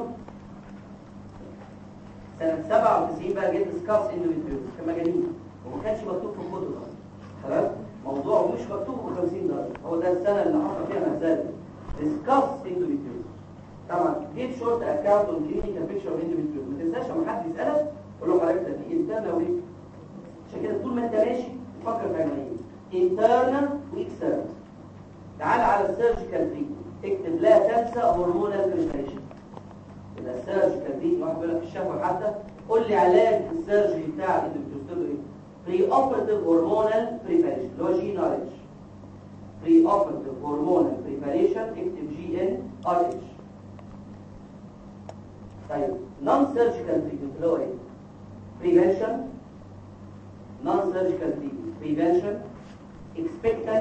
B: سنة سبعة وتسعين بقى جيت ديسكاس اندوميتريوزيس. كان مجانين وما كانش مكتوب في الكتب اصلا. خلاص موضوع مش مكتوب ب خمسين درجة. هو ده السنة اللي حصل فيها مزاج ديسكاس اندوميتريوزيس. طبعا جيب شورت اكاونت اون كلينيكال بيكتشر اوف اندوميتريوزيس. ما تنساش لما حد يسالك قول له حضرتك ده في انترنال وايه. عشان كده طول ما انت ماشي فكر في عنوانين انترنال واكسترنال. تعال على السيرجيكال تريتمنت اكتب لا تنسى هرمونال بريباريشن. يبقى السيرجيكال دي واحد بيقول لك في الشفوي حتى قول لي علاج السيرجري بتاع الاندوميتريوزيس ايه؟ بري اوبرتيف هرمونال بريباريشن اللي هو جي ان ار اتش. بري اوبرتيف هرمونال بريباريشن اكتب جي ان ار اتش. طيب نون سيرجيكال تريتمنت اللي هو ايه؟ بريفنشن، نون سيرجيكال تريتمنت بريفنشن، اكسبكتد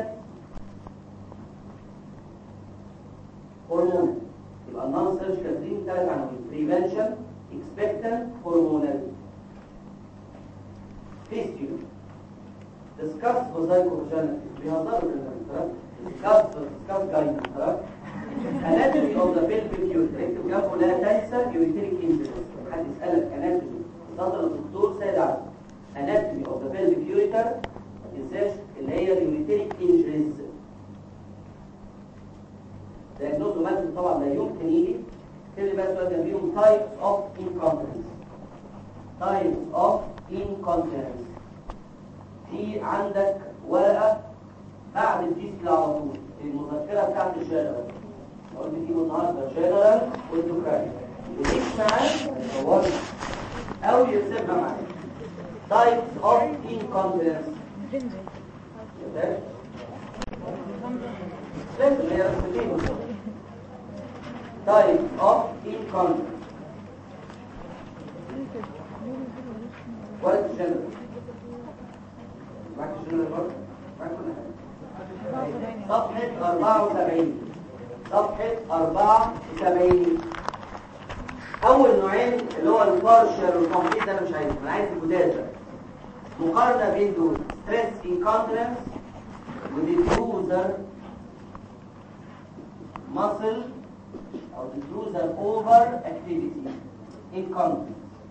B: هرمونال. يبقى النون سيرجيكال تريتمنت ثلاث عناوين: بريفنشن، اكسبكتد، هرمونال. فيستيول discuss physical بيهزروا كده. discuss discuss guidance خلاص. anatomy of the pelvic ureter اكتب جنبه لا تنسى ureteric injuries. حد يسألك anatomy نظر الدكتور سيد عبد anatomy of the pelvic ureter ما تنساش اللي هي ureteric injuries. diagnosis مالتي طبعا لا يمكن يجي. كده بقى سؤال جنبيهم types of incontinence. types of incontinence. في عندك ورقة بعد الديسك على طول المذكرة بتاعت الجنرال. قلت فيه النهارده جنرال والدوكراين اللي يكتب معاه يصورها أو يرسمها معاه. types of incontinence. لازم اللي هي رسمتين. types of incontinence. ورقة الجنرال معاك الجنرال برضه؟ معاك كل حاجة. صفحة أربعة وسبعين. صفحة أربعة وسبعين. أول نوعين اللي هو البارشال والكومبليت ده أنا مش عايزه، أنا عايز الجداد. مقارنة بين دول ستريس انكونتيننس وديفيوزر ماسل أو ديفيوزر أوفر أكتيفيتي انكونتيننس.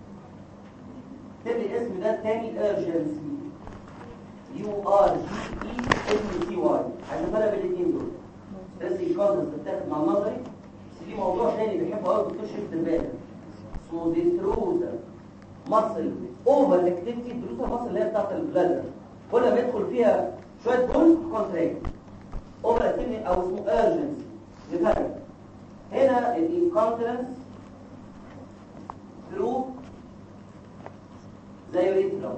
B: تبقى الاسم ده التاني urgency يو ار جي اي ام سي واي عشان فرق بين الاثنين دول. ستريس انكونتيننس بتاخد مع النظري بس دي موضوع تاني بيحبه قوي الدكتور شريف البالغ اسمه ديتروزر ماسل اوفر اكتيفيتي. ديتروزر ماسل اللي هي بتاعت البلادر كل ما يدخل فيها شويه بول كونتراكت اوفر اكتيفيتي او اسمه urgency. نفرق هنا الانكونتيننس ثرو زي الريترا،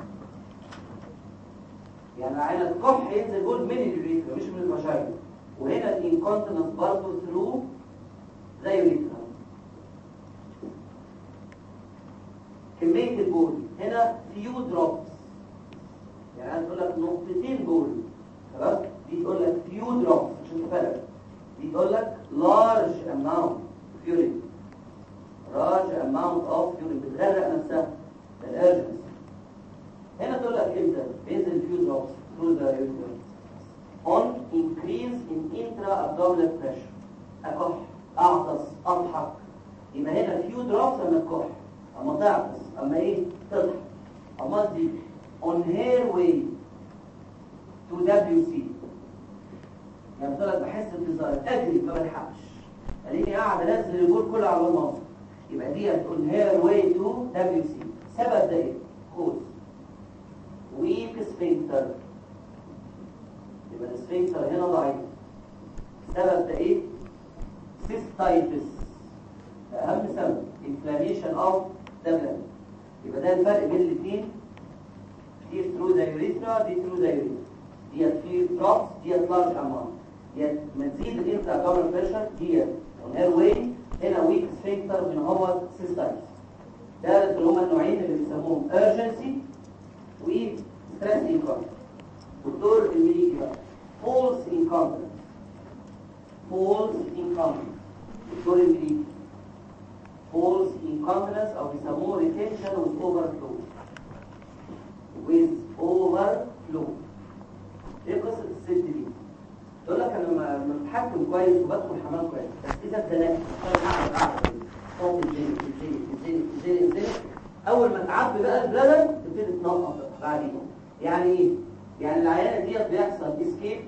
B: يعني عين الكح ينزل جول من الريترا مش من الفاجينا. وهنا الانكونتيننس برضه ثرو زي الريترا. كمية البول هنا فيو دروبس، يعني عايز تقول لك نقطتين بول خلاص. دي تقول لك فيو دروبس عشان تفرق. دي تقول لك لارج اماونت فيورين، لارج اماونت اوف فيورين بتغرق نفسها. الارجنس هنا تقول لك امتى بينزل الفيو دروبس ثرو ذا يوتر on increase in intra abdominal pressure. اكح اعطس اضحك يبقى هنا فيو دروبس اما تكح اما تعطس اما ايه تضحك. اما دي on her way to دبليو سي يعني بتقول لك بحس بانتظار اجري ما بلحقش اديني قاعد انزل البول كله على المنظر. يبقى دي on her way to دبليو سي. سبب ده ايه؟ كوز ويك سفنكتر. يبقى السفنكتر هنا ضعيف. سبب ده ايه؟ سيستايتس. اهم سبب انفلاميشن اوف ذا بلاد. يبقى ده الفرق بين الاثنين. دي ثرو ذا يوريثرا دي ثرو ذا يوريثرا. ديت في دروبس ديت لارج اماونت. ديت ما تزيد الانترا ابدومينال بريشر ديت اون هير واي. هنا ويك سفنكتر من هو سيستايتس. ده اللي هما النوعين اللي بيسموهم urgency و stress incontinence. دكتور الميليكي بقى false incontinence. false incontinence دكتور الميليكي false incontinence او بيسموه retention with overflow. with overflow. ايه قصة الست دي؟ تقول لك انا لما بتحكم كويس وبدخل الحمام كويس بس اذا اتزنقت قاعد قاعد صوت الزين الزين الزين الزين الزين اول ما تعبي بقى البلدر تبتدي تنقط بعدين. يعني ايه؟ يعني العيانه ديت بيحصل اسكيب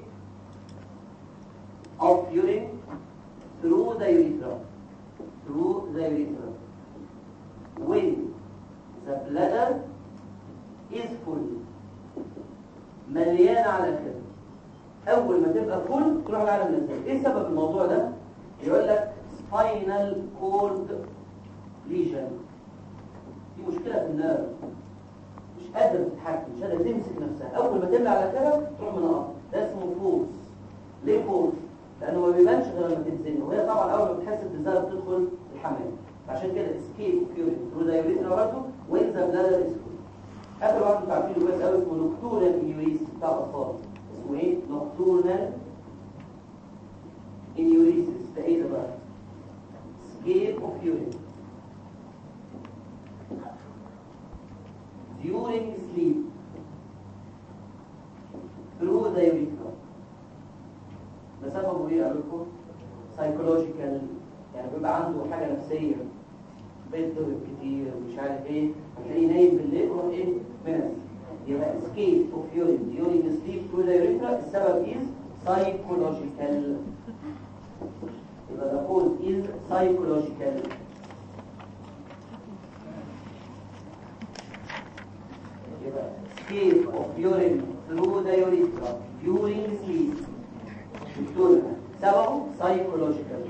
B: اوف urine through the urethra through the urethra when the bladder is full. مليانه على كده. اول ما تبقى فول تروح العالم نزل. ايه سبب الموضوع ده؟ يقول لك spinal cord lesion. دي مشكله في النيرف مش قادره تتحكم مش قادره تمسك نفسها. اول ما تملى على كده تروح منقط. ده اسمه فورس. ليه فورس؟ لانه ما بيبانش غير لما تتزنق. وهي طبعا اول ما بتحس بالزلة بتدخل الحمام عشان كده اسكيب اوف يورين ثرو ذا يوريثرا برضه وين ذا بلادر از فول. اخر واحد انتوا عارفينه كويس قوي اسمه نوكتورنال انيوريسيس بتاع الاطفال. اسمه ايه؟ نوكتورنال انيوريسيس. ده ايه ده بقى؟ اسكيب اوف يورين during sleep through the urethra. ده سببه ايه قالوا لكم؟ سايكولوجيكال، يعني بيبقى عنده حاجه نفسيه، بيضرب كتير ومش عارف ايه، هتلاقيه نايم بالليل ويروح ايه؟ منس. يبقى escape of urine during sleep through the urethra السبب is psychological. يبقى the cause is psychological. يبقى escape of urine through the urethra during sleep دكتور سببه psychological.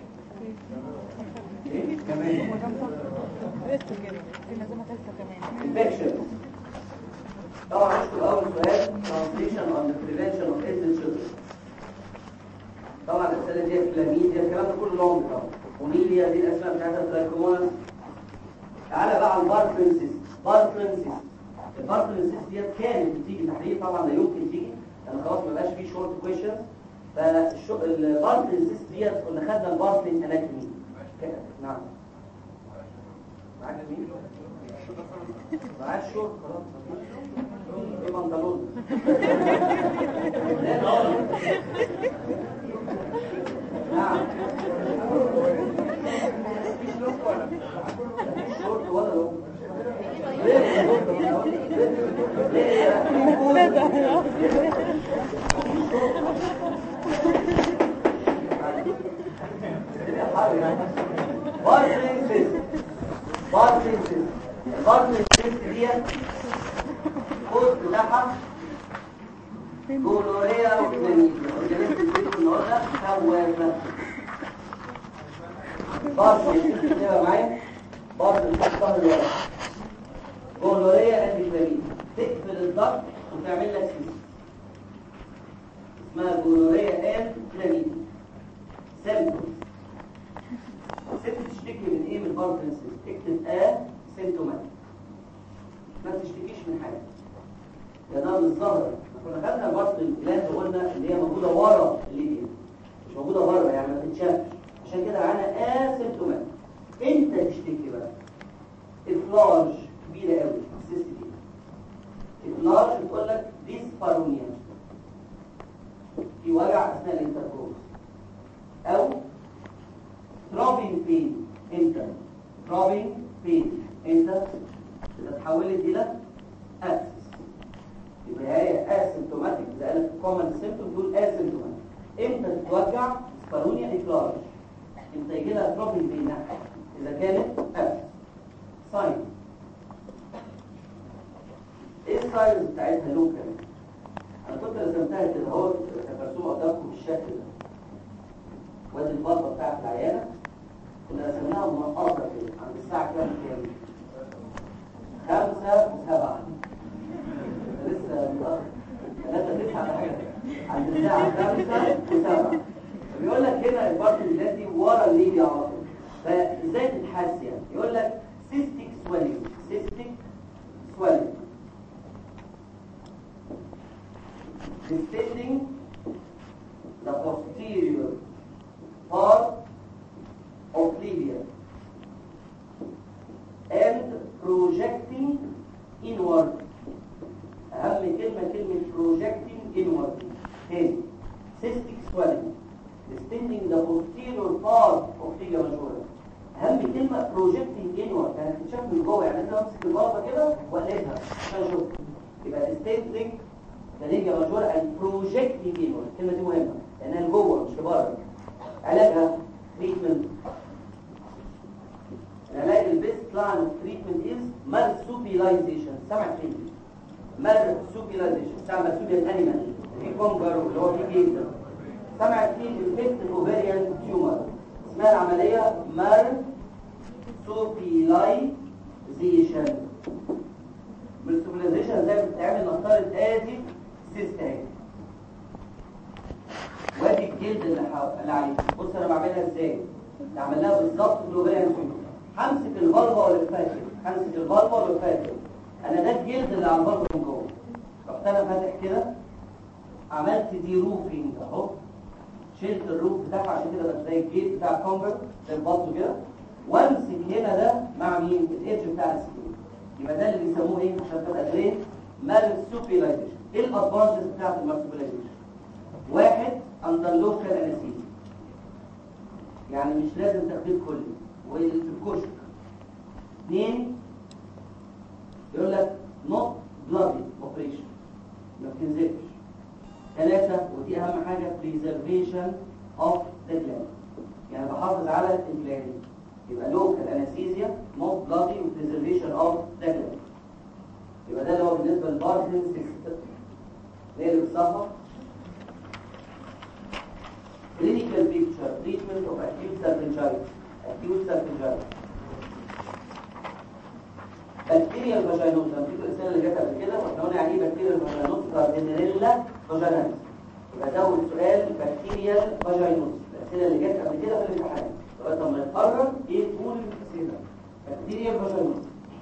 B: ايه كمان؟
A: لسه كده في نظامة ثالثة كمان.
B: infection. طبعا اشكر اول سؤال translation on the prevention of AIDS in children. طبعا الرساله دي كلاميديا الكلام ده كله لونج طبعا. ونيليا دي الاسماء بتاعتها ترايكوموناس. تعالى بقى على البارفرين سيست. بارفرين سيست. البارفرين سيست ديت كانت بتيجي تحليل، طبعا لا يمكن تيجي لان خلاص ما بقاش فيه شورت كويشنز. فالبارفرين سيست ديت كنا خدنا البارفرين اناتومي. نعم. معاك مين؟ معاك شورت خلاص. ايه بنطلون؟ نعم. مفيش لوك ولا مفيش شورت ولا لوك. بارفرين سيست. بارفرين سيست. البارفرين سيست ديت الكود بتاعها جونوريا وكلاميديا. اورجانيزم الفيتو النهارده خوافه. بارفرين سيست تبقى معايا. بارفرين سيست ظهر الورق. جونوريا اند كلاميديا تقفل الضغط وتعمل لك سيست اسمها جونوريا اند كلاميديا. سيمبتومز. الست تشتكي من ايه؟ من البارفرين سيست. اكتب ا سيمتومات، ما تشتكيش من حاجه. ده ده بالظهر. كنا خدنا البارفرين جلاند وقلنا اللي هي موجوده ورا الليبيا، مش موجوده بره يعني ما تتشافش. عشان كده معانا ا سيمتومات. انت تشتكي بقى افلاج كبيره قوي السيست دي. افلاج بتقول لك ديسبارونيا، في وجع اثناء الانتركورس، او ترابين بين. انت ترابين بين انت اذا تحولت الى اسس يبقى هي اسيمتوماتيك. اذا قالت كومن سيمتوم تقول اسيمتوماتيك. امتى تتوجع؟ سبارونيا افلاج. امتى يجي لها ترابين بين اذا كانت اسس. ساين ايه الساينز بتاعتها؟ لوكال. انا كنت رسمتها كده اهو، كانت مرسومه قدامكم بالشكل ده. وادي البطه بتاعت العيانه كنا رسمناها منقطه كده عند الساعه كام كام؟ خمسة وسبعة. لسه متأخر. ثلاثة تسعة على حاجة. عند الساعة خمسة وسبعة. بيقول لك هنا البارتي التي ورا الليبيا على طول. فازاي تتحس يعني؟ يقول لك سيستيك سويلنج. سيستيك سويلنج. distending the posterior part of labia and projecting inward. أهم كلمة كلمة projecting inward. تاني cystic swelling distending the posterior part of labia majora. أهم كلمة projecting inward، يعني تتشاف من جوه. يعني أنت أمسك البطة كده وقلبها عشان أشوف. يبقى distending the labia majora and projecting inward. الكلمة دي مهمة لأنها لجوه مش لبره. علاجها treatment. العلاج البيست لاين اوف تريتمنت از مارسوبيلايزيشن. سمع كلمه مارسوبيلايزيشن بتاع مارسوبيال انيمال في كونجر اللي هو في جيزه. سمع كلمه افكت اوفيريان تيومر اسمها العمليه مارسوبيلايزيشن. مارسوبيلايزيشن زي ما بتتعمل نفترض ادي سيست اهي، وادي الجلد اللي اللي عليه. بص انا بعملها ازاي؟ بعملها بالظبط في الاوفيريان تيومر. همسك الفالفا والفاتر، همسك الفالفا والفاتر. انا ده الجلد اللي على الفالفا من جوه. رحت انا فاتح كده، عملت دي روفينج اهو، شلت الروف بتاعها عشان كده بقى زي الجيت بتاع الكونجر زي البطل كده، وامسك هنا ده مع مين؟ الايدج بتاع السكين. يبقى ده اللي بيسموه ايه عشان تبقى درين؟ مارسوبيلايزيشن. ايه الادفانتجز بتاعت المارسوبيلايزيشن؟ واحد اندر لوكال انستيزيا، يعني مش لازم تخدير كلي وفي الكشك. اثنين يقول لك نوت بلادي اوبريشن، ما بتنزلش. ثلاثة ودي اهم حاجة preservation of the gland، يعني بحافظ على الجلاند. يبقى local anesthesia not bloody و preservation of the gland. يبقى ده اللي هو بالنسبة للباركن سيستم. نقلب الصفحة. clinical picture treatment of acute salpingitis. acute salpingitis. بكتيريا الفاجينوز، هنشوف الاسئله اللي جت قبل كده واحنا قلنا يعني ايه بكتيريا الفاجينوز؟ كاردينيلا فاجيناليس. يبقى ده اول سؤال بكتيريا الفاجينوز، الاسئله اللي جت قبل كده في الامتحان لغايه ما نتقرر ايه طول الاسئله. بكتيريا الفاجينوز.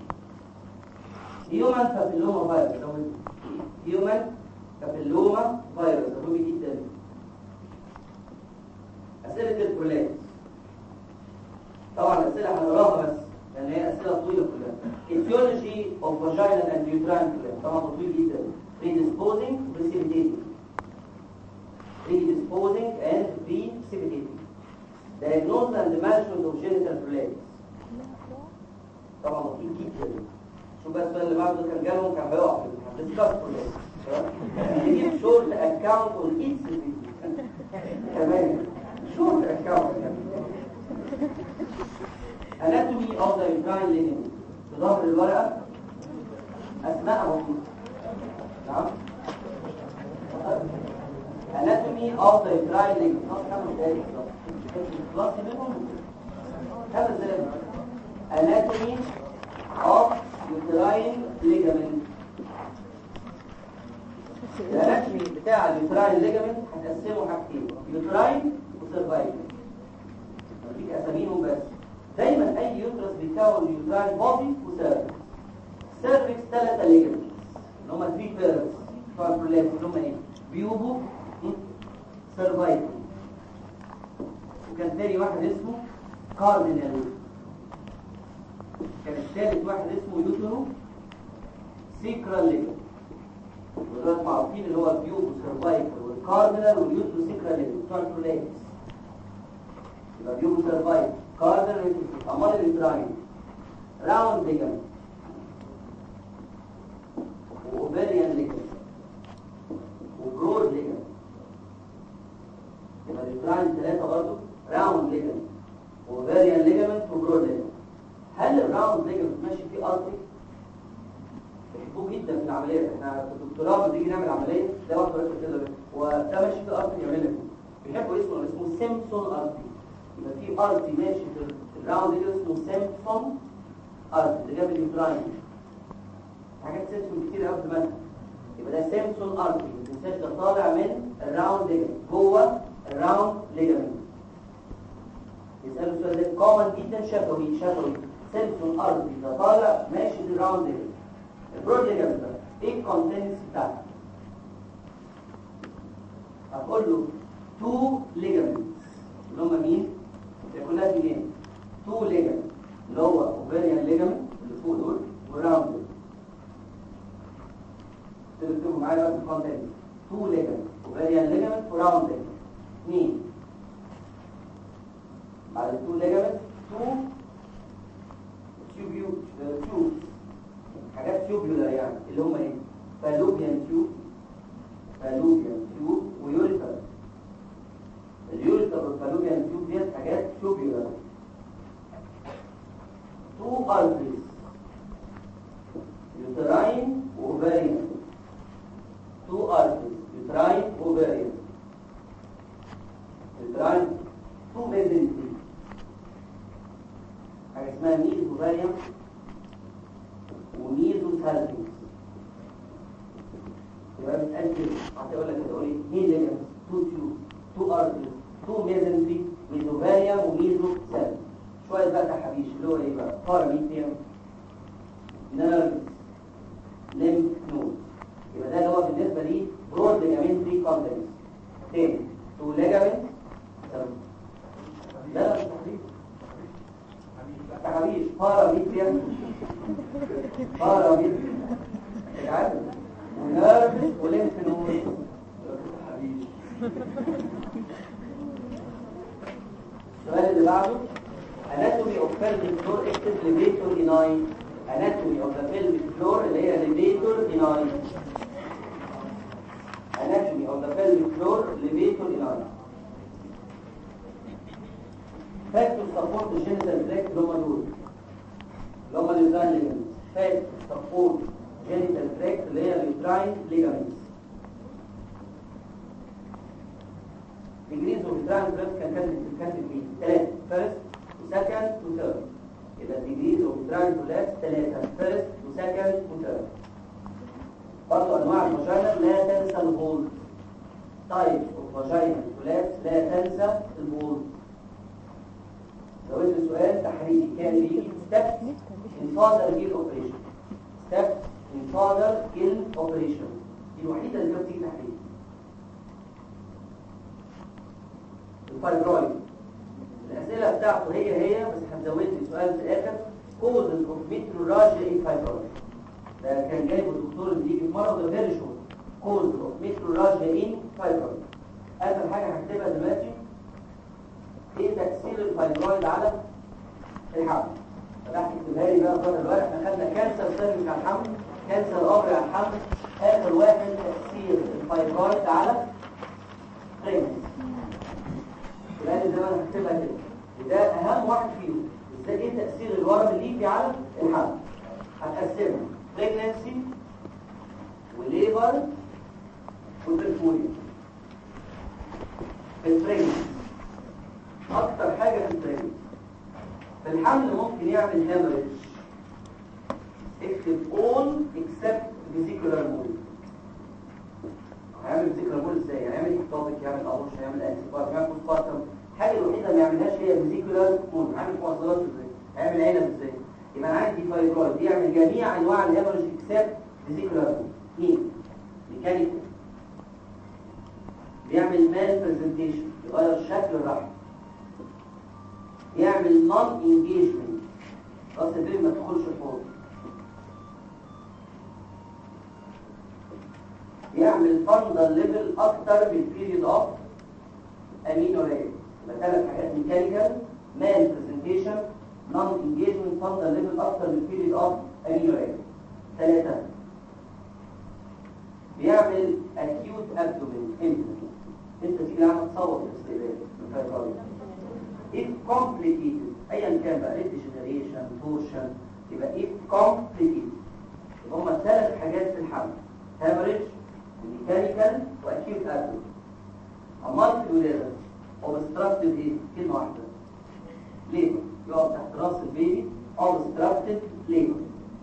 B: هيومن بابيلوما فيروس، هيومن بابيلوما فيروس ده مهم جدا. اسئله البرولاكس طبعا الاسئله هنقراها بس لان هي اسئله طويله كلها. etiology of vaginal and uterine fluid طبعا طويل جدا. predisposing precipitating predisposing and precipitating. diagnosis and management of genital prolapse طبعا طويل جدا. شوف بقى السؤال اللي بعده كان جالهم كان هيقع في الامتحان discuss prolapse. نجيب short account on each كمان short account anatomy of the uterine ligament. في ظهر الورقة أسماء بسيطة. نعم. anatomy of the uterine ligament. خلاص خمس دقايق بالظبط. خلاص منهم خمس دقايق. anatomy of uterine ligament. الاناتومي بتاع اليوتراين ليجامنت هنقسمه حاجتين، يوتراين وسيرفايكال. اديك اساميهم بس. دايما اي يوترس بيتكون يوتراين بودي وسيرفكس. سيرفكس ثلاثه ليجامنتس اللي هم ثري بيرز بتوع البرولابس اللي هم ايه؟ بيوبو، سيرفايكال، وكان تاني واحد اسمه كاردينال، كان الثالث واحد اسمه يوترو سيكرال ليجامنت. ودول معروفين اللي هو البيوبو سيرفايكال والكاردينال واليوترو سيكرال ليجامنت بتوع البرولابس. يبقى بيوبو سيرفايكال كاردينال امال اليوتراين راوند ليجامنت وأوفريان ليجامنت وبرود ليجامنت. يبقى اليوتراين ثلاثه برضه راوند ليجامنت وأوفريان ليجامنت وبرود ليجامنت. هل الراوند ليجامنت ماشي فيه ارتري؟ بيحبوه جدا في العمليات. احنا في الدكتوراه بنيجي نعمل عمليه ده واحد راجل كده وده ماشي فيه ارتري يعمل لك بيحبوا اسمه اسمه سيمبسون ارتري. يبقى في ارتري ماشي في الراوند ده اسمه سيمبسون ارتري اللي جاب اليوتراين. حاجات سيمبسون كتير قوي في المنهج. يبقى ده سيمبسون ارتري ما تنساش ده طالع من الراوند ليجامنت جوه الراوند ليجامنت. يسالوا السؤال ده كومن جدا شفوي شفوي سيمبسون ارتري ده طالع ماشي في الراوند ليجامنت. البرود ليجامنت ده ايه الكونتنتس بتاعته؟ هقول له تو ليجامنتس اللي هم مين؟ اللي كلها اثنين. تو ليجامنت اللي هو اوفريان ليجامنت اللي فوق دول وراوند. تكتبوا معايا بقى الكونتنتس. تو ليجامنت اوفريان ليجامنت وراوند ليجامنت. اثنين بعد التو ليجامنت تو تيوبيو تيوب حاجات تيوبيولار يعني اللي هم ايه؟ فالوبيان تيوب فالوبيان تيوب ويوريتر. اليوريتر والفالوبيان تيوب ديت حاجات تيوبيولار. تو ارتريز يوتراين واوفاريان. تو ارتريز يوتراين واوفاريان. يوتراين تو ميزنتري حاجه اسمها ميز اوفاريان وميزو سالفينج. يبقى بتأكد هتقول لك هتقول ايه؟ مين ليجامنت؟ تو تيوب تو ارتريز تو ميزنتري ميزوفاريان وميزو سالفينج. شويه بقى تحابيش اللي هو ايه بقى؟ باراميتريوم، نيرف، ليمف نود. يبقى ده اللي هو بالنسبه لي برود ليجامنتري كومبلكس. تاني تو ليجامنت لا لا تحابيش تحابيش باراميتريوم باراميتريوم عارف ونيرف وليمف نود. تحابيش. السؤال اللي بعده anatomy of pelvic floor اكتب levator inine. anatomy of the pelvic floor اللي هي levator inine. anatomy of the pelvic floor levator inine. factors support the genital tract اللي هم دول اللي هم اليوتراين ligaments. factors support genital tract اللي هي اليوتراين ligaments. degrees of uterine growth كان كاتب كاتب ايه؟ ثلاثة. first وسكند وثيرد. يبقى degrees of uterine growth ثلاثة. first وسكند وثيرد. برضه انواع الفاجينا لا تنسى البول. types of vagina growth لا تنسى البول. زودت السؤال تحريري كان بيجي steps in father gill operation. steps in father gill operation دي الوحيدة اللي بتيجي تحريري. الفايبرويد الأسئلة بتاعته هي هي بس هنزود لي سؤال في الآخر. causes of metrorrhagia in fibroid. ده كان جايبه الدكتور اللي بيجي في مرض غير شهور. causes of metrorrhagia in fibroid. آخر حاجة هكتبها دلوقتي ايه تأثير الفايبرويد على الحمل. فده هتكتبها لي بقى بره الورق. احنا خدنا كانسر سيرفيس على الحمل، كانسر اوفري على الحمل. آخر واحد تأثير الفايبرويد على pregnancy. لأن زي ما أنا هكتبها كده وده أهم واحد فيهم. إزاي إيه تأثير الورم الليفي على الحمل؟ هتقسمها pregnancy وليبر وبرفوريوم. في البريجنسي أكتر حاجة في البريجنسي في الحمل ممكن يعمل هيموريدج. اكتب all except vesicular mole. هيعمل فيزيكال مول ازاي؟ هيعمل اكتوبيك، يعمل ابورش، هيعمل انتيبار، يعمل بوستبارتم. الحاجه الوحيده اللي ما يعملهاش هي فيزيكال مول. هيعمل مواصلات ازاي؟ هيعمل عنب ازاي؟ يبقى انا عندي فايبرويد بيعمل جميع انواع الهيموريج اكسبت فيزيكال مول. مين؟ ميكانيكال بيعمل مان برزنتيشن يغير شكل الرحم. يعمل نون انجيجمنت راس البيبي ما تدخلش الحوض. يعمل فاندل ليفل اكتر من بيريد اوف امينوريا. يبقى ثلاث حاجات ميكانيكال مان برزنتيشن نون انجيجمنت فاندل ليفل اكتر من بيريد اوف امينوريا. ثلاثه بيعمل اكيوت ابدومين. امتى انت تيجي عم تصور في الاستقبال if complicated ايا كان بقى ديجنريشن تورشن يبقى if complicated. يبقى هم ثلاث حاجات في الحمل hemorrhage ميكانيكال واكيوت ابدومين. امال في الولاده اوبستراكتيف ايه؟ كلمه واحده ليبر. يقف تحت راس البيبي اوبستراكتيف ليبر.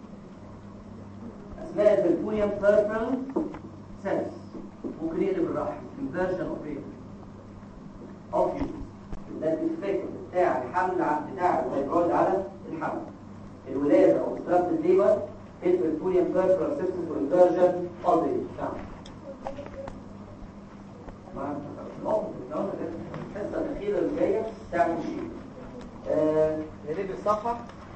B: اسماء البرفوريوم بيربل سيلز ممكن يقلب الرحم انفيرجن اوف بيبي اوف يو. ده الافكت بتاع الحمل بتاع الفايبرويد على الحمل. الولاده اوبستراكتيف ليبر البرفوريوم بيربل سيلز وانفيرجن اوف بيبي. الحصه الاخيره اللي جايه تعمل شيء نقلب الصفحه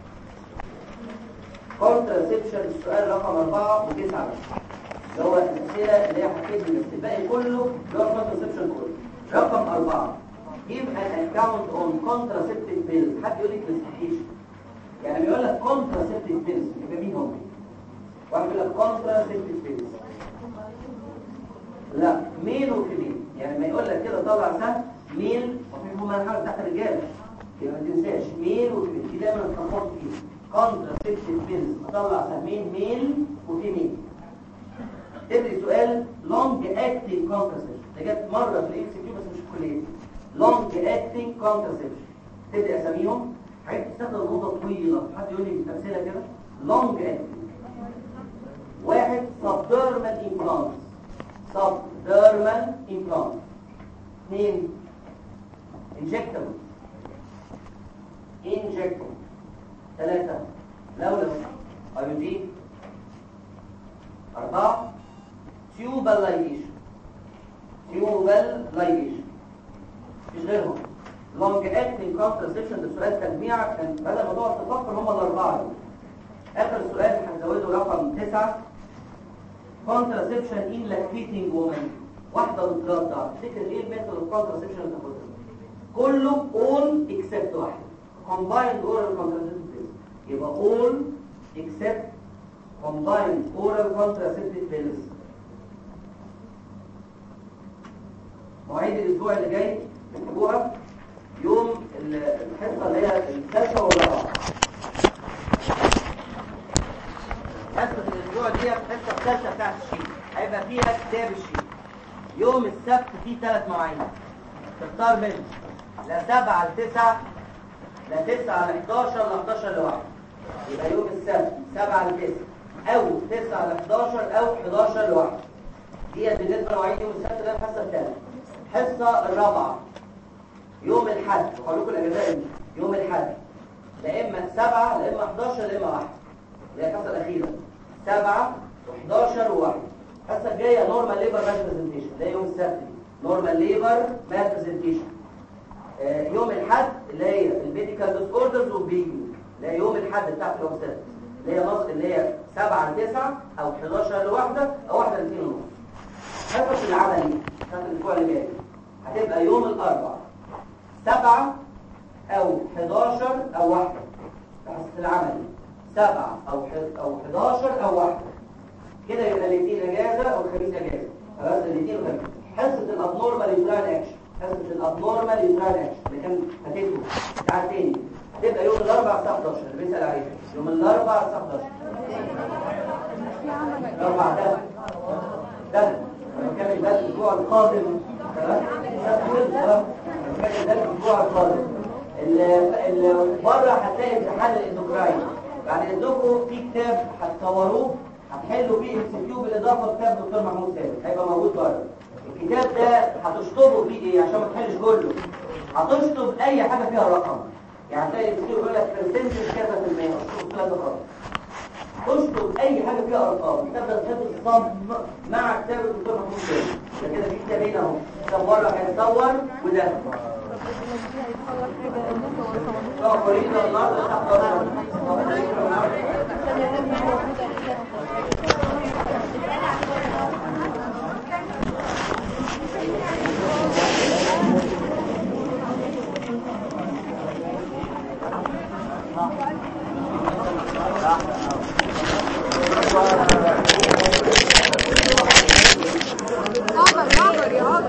B: كونتراسيبشن. السؤال رقم أربعة وتسعة اللي هو الاسئله اللي هي حكيت من الباقي كله اللي هو كونتراسيبشن كله. رقم أربعة give an account on contraceptive pills. حد يقول لك ريستريكشن يعني بيقول لك contraceptive pills يبقى مين هم؟ واحد يقول لك contraceptive pills لا ميل وفيميل. يعني ما يقول لك كده طلع سهم ميل وفي هم الحاجه بتاعت الرجاله يبقى ما تنساش ميل وفيميل. دي دايما التخبط فيها contraceptive pills اطلع سهمين ميل وفيميل. تدري سؤال long acting contraception ده جت مره في الاي سي كيو بس مش في الكليه. long acting contraception تدري اساميهم حاجات بتستخدم مده طويله. حد يقول لي امثله كده long acting. واحد subdermal implants subdermal implant. اثنين injectable انجكت. ثلاثة لولب ايودين. أربعة تيوبال لايجيشن. تيوبال لايجيشن مش غيرهم. لونج اكتنج كونتراسبشن. ده سؤال تجميع، كان بدل ما تقعد تفكر هم الأربعة دول. آخر سؤال هنزوده رقم تسعة. كونتراسبشن ان لاكتيتنج وومن. واحدة بالثلاث ده تفتكر ايه الميثود اوف كونتراسبشن اللي تاخدها؟ كله all except واحد. combined oral contraceptive pills. يبقى all except combined oral contraceptive pills. مواعيد الاسبوع اللي جاي اكتبوها. يوم الحصه اللي هي الثالثه والرابعه. حصه الاسبوع دي الحصه الثالثه بتاعت الشيت، هيبقى فيها كتاب الشيت. يوم السبت فيه ثلاث مواعيد تختار منهم، لا سبعة لتسعة، لا تسعة لحداشر، لا حداشر لواحد. يبقى يوم السبت سبعة لتسعة أو تسعة لحداشر أو حداشر لواحد. دي بالنسبة لمواعيد يوم السبت اللي هي الحصة الثالثة. الحصة الرابعة يوم الأحد، وهقول لكم الأجازة دي يوم الأحد، لا إما سبعة لا إما حداشر لا إما واحد. اللي هي الحصة الأخيرة سبعة وحداشر وواحد. الحصة الجاية نورمال ليبر ماث برزنتيشن، ده يوم السبت نورمال ليبر ماث برزنتيشن. يوم الحد اللي هي الميديكال ديس اوردرز والبيبي، اللي هي يوم الحد بتاعت يوم السبت اللي هي نص اللي هي سبعة لتسعة او حداشر لواحدة او واحدة لاثنين ونص. حصة العملي بتاعت الاسبوع اللي جاي هتبقى يوم الاربعاء سبعة او حداشر او واحدة. حصة العملي سبعة او او حداشر او واحدة. كده يبقى الاثنين اجازة او الخميس اجازة. خلاص الاثنين والخميس. حصة الابنورمال يوتراين اكشن، حصة الابنورمال يوتراين اكشن اللي كان هتكتبه بتاع التاني هتبقى يوم الاربعاء الساعة حداشر اللي بيسأل عليها. يوم الاربعاء الساعة حداشر. الاربعاء ده ده انا بتكلم ده الاسبوع القادم. تمام؟ انا بتكلم ده الاسبوع القادم. اللي بره هتلاقي امتحان الاندوكراين. بعد اذنكم في كتاب هتصوروه هتحلوا فيه ام سي كيو بالاضافه لكتاب دكتور محمود ثابت هيبقى موجود بره. الكتاب ده هتشطبوا فيه ايه عشان ما تحلش كله؟ هتشطب اي حاجه فيها رقم. يعني تلاقي الدكتور يقول لك برسنتج كذا في المية، اشطب الكلام ده خالص. تشطب اي حاجه فيها ارقام. الكتاب ده تحط الصم مع كتاب الدكتور محمود ثابت. ده كده في كتابين اهو، كتاب بره هيتصور وده. اه قرينا النهارده الساعه حداشر.